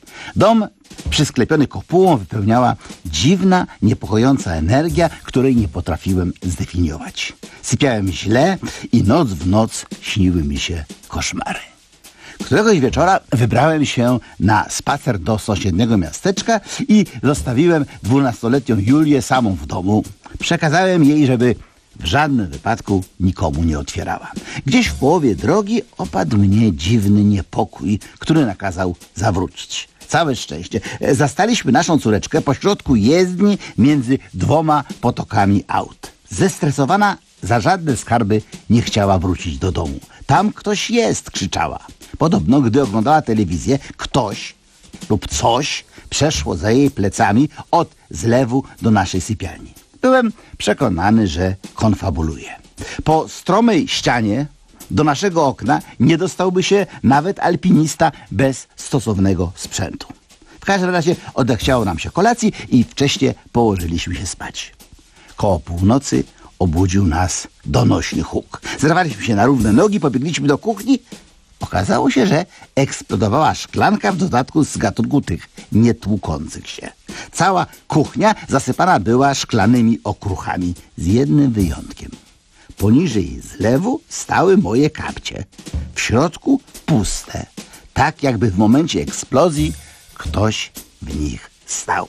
Dom przysklepiony kopułą wypełniała dziwna, niepokojąca energia, której nie potrafiłem zdefiniować. Sypiałem źle i noc w noc śniły mi się koszmary. Któregoś wieczora wybrałem się na spacer do sąsiedniego miasteczka i zostawiłem dwunastoletnią Julię samą w domu. Przekazałem jej, żeby w żadnym wypadku nikomu nie otwierała. Gdzieś w połowie drogi opadł mnie dziwny niepokój, który nakazał zawrócić. Całe szczęście. Zastaliśmy naszą córeczkę pośrodku jezdni między dwoma potokami aut. Zestresowana za żadne skarby nie chciała wrócić do domu. Tam ktoś jest, krzyczała. Podobno, gdy oglądała telewizję, ktoś lub coś przeszło za jej plecami od zlewu do naszej sypialni. Byłem przekonany, że konfabuluje. Po stromej ścianie do naszego okna nie dostałby się nawet alpinista bez stosownego sprzętu. W każdym razie odechciało nam się kolacji i wcześnie położyliśmy się spać. Koło północy obudził nas donośny huk. Zerwaliśmy się na równe nogi, pobiegliśmy do kuchni. Okazało się, że eksplodowała szklanka, w dodatku z gatunku tych nietłukących się. Cała kuchnia zasypana była szklanymi okruchami, z jednym wyjątkiem. Poniżej zlewu stały moje kapcie. W środku puste. Tak jakby w momencie eksplozji ktoś w nich stał.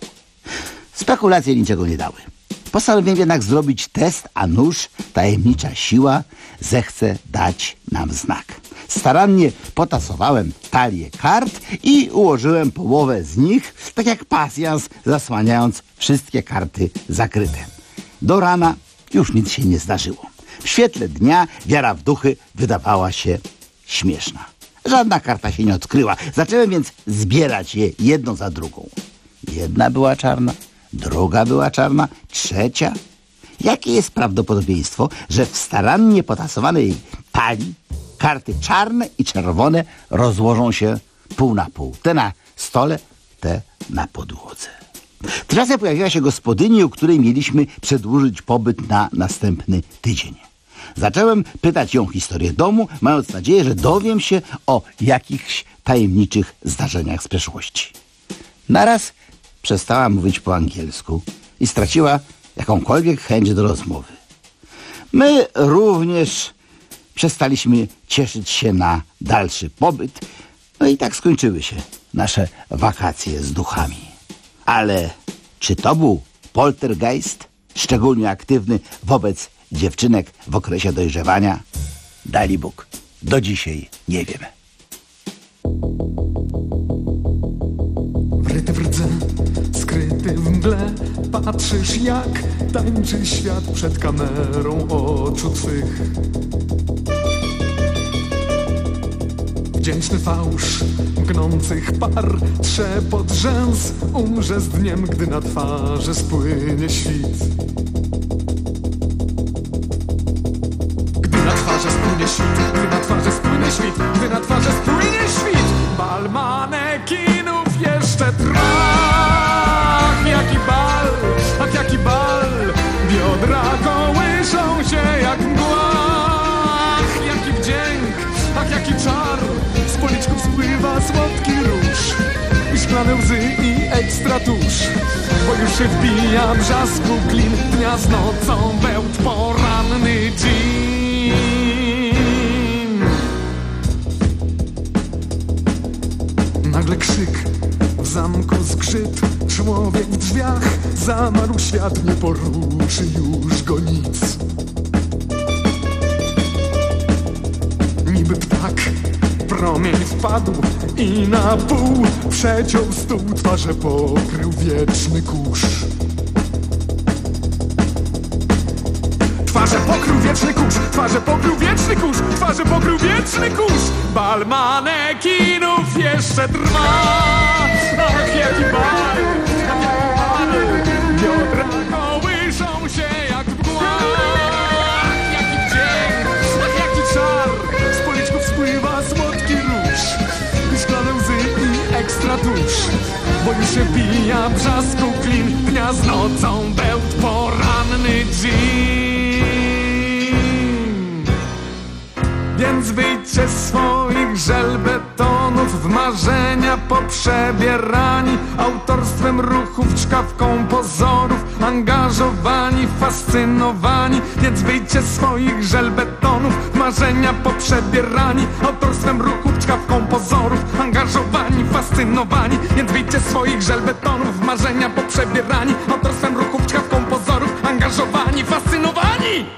Spekulacje niczego nie dały. Postanowiłem jednak zrobić test, a nuż tajemnicza siła zechce dać nam znak. Starannie potasowałem talię kart i ułożyłem połowę z nich, tak jak pasjans, zasłaniając wszystkie karty zakryte. Do rana już nic się nie zdarzyło. W świetle dnia wiara w duchy wydawała się śmieszna. Żadna karta się nie odkryła. Zacząłem więc zbierać je jedną za drugą. Jedna była czarna, druga była czarna, trzecia. Jakie jest prawdopodobieństwo, że w starannie potasowanej talii karty czarne i czerwone rozłożą się pół na pół? Te na stole, te na podłodze. Tymczasem pojawiła się gospodyni, u której mieliśmy przedłużyć pobyt na następny tydzień. Zacząłem pytać ją historię domu, mając nadzieję, że dowiem się o jakichś tajemniczych zdarzeniach z przeszłości. Naraz przestała mówić po angielsku i straciła jakąkolwiek chęć do rozmowy. My również przestaliśmy cieszyć się na dalszy pobyt, no i tak skończyły się nasze wakacje z duchami. Ale czy to był poltergeist, szczególnie aktywny wobec dziewczynek w okresie dojrzewania? Dali Bóg, do dzisiaj nie wiemy. Wryty w rdze, skryty w mgle, patrzysz jak tańczy świat przed kamerą oczu twych. Wdzięczny fałsz mknących par trzepot rzęs umrze z dniem, gdy na twarzy spłynie świt. Gdy na twarzy spłynie świt, gdy na twarzy spłynie świt, gdy na twarzy spłynie świt, bal manekinów jeszcze trwa. Ach, jaki bal, ach, jaki bal, biodra kołyszą się jak mgła. Ach, jaki wdzięk, ach, jaki czar, z policzków spływa słodki róż i szklane łzy i ekstra tusz, bo już się wbija brzasku klin dnia z nocą bełt poranny dżin. Nagle krzyk, w zamku zgrzyt, człowiek w drzwiach, zamarł świat, nie poruszy już go nic. Niby ptak, promień wpadł i na pół przeciął stół, twarze pokrył wieczny kurz. Twarze pokrył wieczny kurz, twarze pokrył wieczny kurz, twarze pokrył wieczny kurz. Bal manekinów jeszcze trwa. Ach, jaki bal, ach, jaki bal, biodra kołyszą się jak mgła. Ach, jaki wdzięk, ach, jaki czar, z policzków spływa słodki róż i szklane łzy i ekstra tusz, bo już się bija brzasku klin dnia z nocą bełt poranny dżin. Więc wyjdźcie z swoich żelbetonów w marzenia poprzebierani autorstwem ruchów, czkawką pozorów, angażowani, fascynowani. Więc wyjdźcie z swoich żelbetonów w marzenia poprzebierani autorstwem ruchów, czkawką pozorów, angażowani, fascynowani. Więc wyjdźcie z swoich żelbetonów w marzenia poprzebierani autorstwem ruchów, czkawką pozorów, angażowani, fascynowani.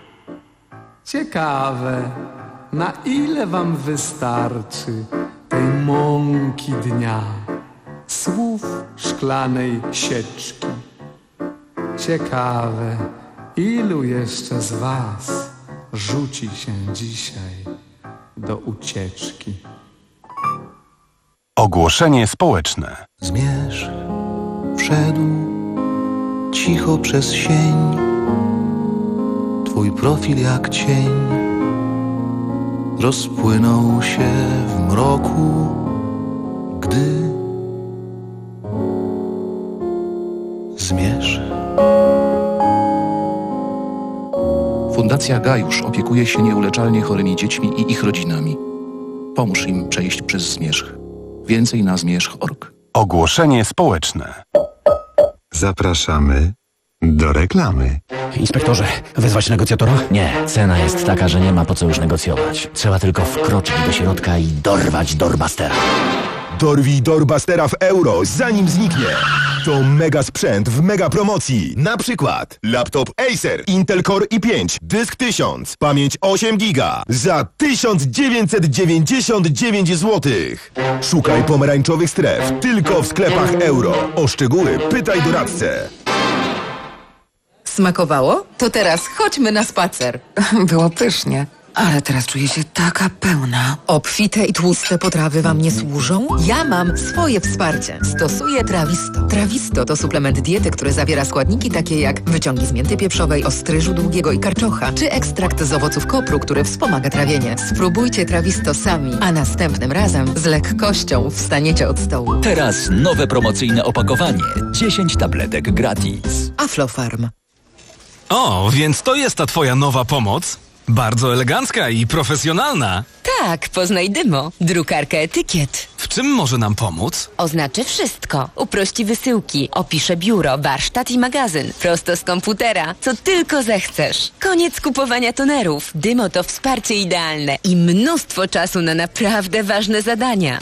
Ciekawe, na ile wam wystarczy tej mąki dnia, słów szklanej sieczki. Ciekawe, ilu jeszcze z was rzuci się dzisiaj do ucieczki. Ogłoszenie społeczne. Zmierzch wszedł cicho przez sień, twój profil jak cień rozpłynął się w mroku, gdy zmierzch. Fundacja Gajusz opiekuje się nieuleczalnie chorymi dziećmi i ich rodzinami. Pomóż im przejść przez zmierzch. Więcej na zmierzch kropka org. Ogłoszenie społeczne. Zapraszamy do reklamy. Inspektorze, wezwać negocjatora? Nie, cena jest taka, że nie ma po co już negocjować. Trzeba tylko wkroczyć do środka i dorwać Doorbustera. Dorwij Doorbustera w euro, zanim zniknie. To mega sprzęt w mega promocji. Na przykład laptop Acer Intel Core i pięć, dysk tysiąc, pamięć osiem giga za tysiąc dziewięćset dziewięćdziesiąt dziewięć złotych. Szukaj pomarańczowych stref tylko w sklepach euro. O szczegóły pytaj doradcę. Smakowało? To teraz chodźmy na spacer. Było pysznie, ale teraz czuję się taka pełna. Obfite i tłuste potrawy wam nie służą? Ja mam swoje wsparcie. Stosuję Trawisto. Trawisto to suplement diety, który zawiera składniki takie jak wyciągi z mięty pieprzowej, ostryżu długiego i karczocha, czy ekstrakt z owoców kopru, który wspomaga trawienie. Spróbujcie Trawisto sami, a następnym razem z lekkością wstaniecie od stołu. Teraz nowe promocyjne opakowanie. dziesięć tabletek gratis. Aflofarm. O, więc to jest ta twoja nowa pomoc? Bardzo elegancka i profesjonalna. Tak, poznaj Dymo, drukarka etykiet. W czym może nam pomóc? Oznaczy wszystko. Uprości wysyłki, opisze biuro, warsztat i magazyn. Prosto z komputera, co tylko zechcesz. Koniec kupowania tonerów. Dymo to wsparcie idealne i mnóstwo czasu na naprawdę ważne zadania.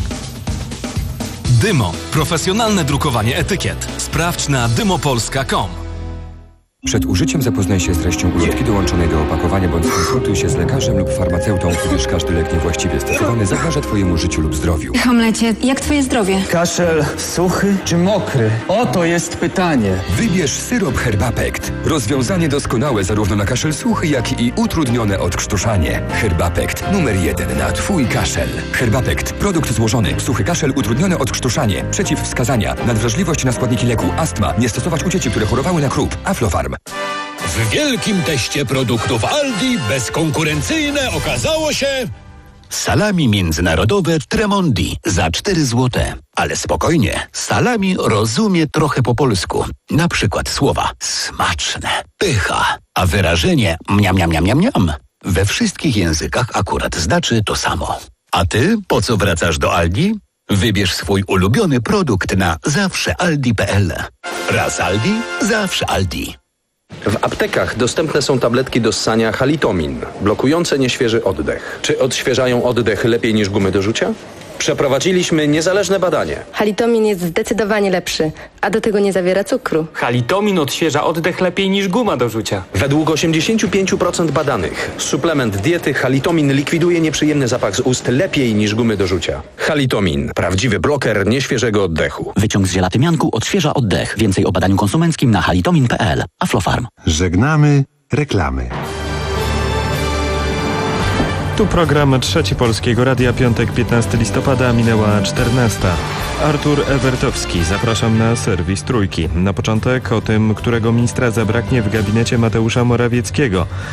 Dymo. Profesjonalne drukowanie etykiet. Sprawdź na dymopolska kropka com. Przed użyciem zapoznaj się z treścią ulotki dołączonej do opakowania bądź skonsultuj się z lekarzem lub farmaceutą, gdyż każdy lek niewłaściwie stosowany zagraża Twojemu życiu lub zdrowiu. Hamlecie, jak Twoje zdrowie? Kaszel suchy czy mokry? Oto jest pytanie. Wybierz syrop Herbapekt. Rozwiązanie doskonałe zarówno na kaszel suchy, jak i utrudnione odkrztuszanie. Herbapekt numer jeden na Twój kaszel. Herbapekt. Produkt złożony. Suchy kaszel, utrudnione odkrztuszanie. Przeciwwskazania. Nadwrażliwość na składniki leku. Astma. Nie stosować u dzieci, które chorowały na krup. Aflofarm. W wielkim teście produktów Aldi bezkonkurencyjne okazało się... Salami międzynarodowe Tremondi za cztery złote. Ale spokojnie, salami rozumie trochę po polsku. Na przykład słowa smaczne, pycha, a wyrażenie mniam, mniam, mniam, mniam, mniam we wszystkich językach akurat znaczy to samo. A ty po co wracasz do Aldi? Wybierz swój ulubiony produkt na zawsze aldi kropka p l. Raz Aldi, zawsze Aldi. W aptekach dostępne są tabletki do ssania Halitomin, blokujące nieświeży oddech. Czy odświeżają oddech lepiej niż gumy do rzucia? Przeprowadziliśmy niezależne badanie. Halitomin jest zdecydowanie lepszy, a do tego nie zawiera cukru. Halitomin odświeża oddech lepiej niż guma do rzucia. Według osiemdziesiąt pięć procent badanych suplement diety Halitomin likwiduje nieprzyjemny zapach z ust lepiej niż gumy do rzucia. Halitomin. Prawdziwy bloker nieświeżego oddechu. Wyciąg z ziela tymianku odświeża oddech. Więcej o badaniu konsumenckim na halitomin kropka p l. Aflofarm. Żegnamy reklamy. Tu program Trzeci Polskiego Radia, piątek piętnastego listopada, minęła czternasta. Artur Ewertowski, zapraszam na serwis Trójki. Na początek o tym, którego ministra zabraknie w gabinecie Mateusza Morawieckiego.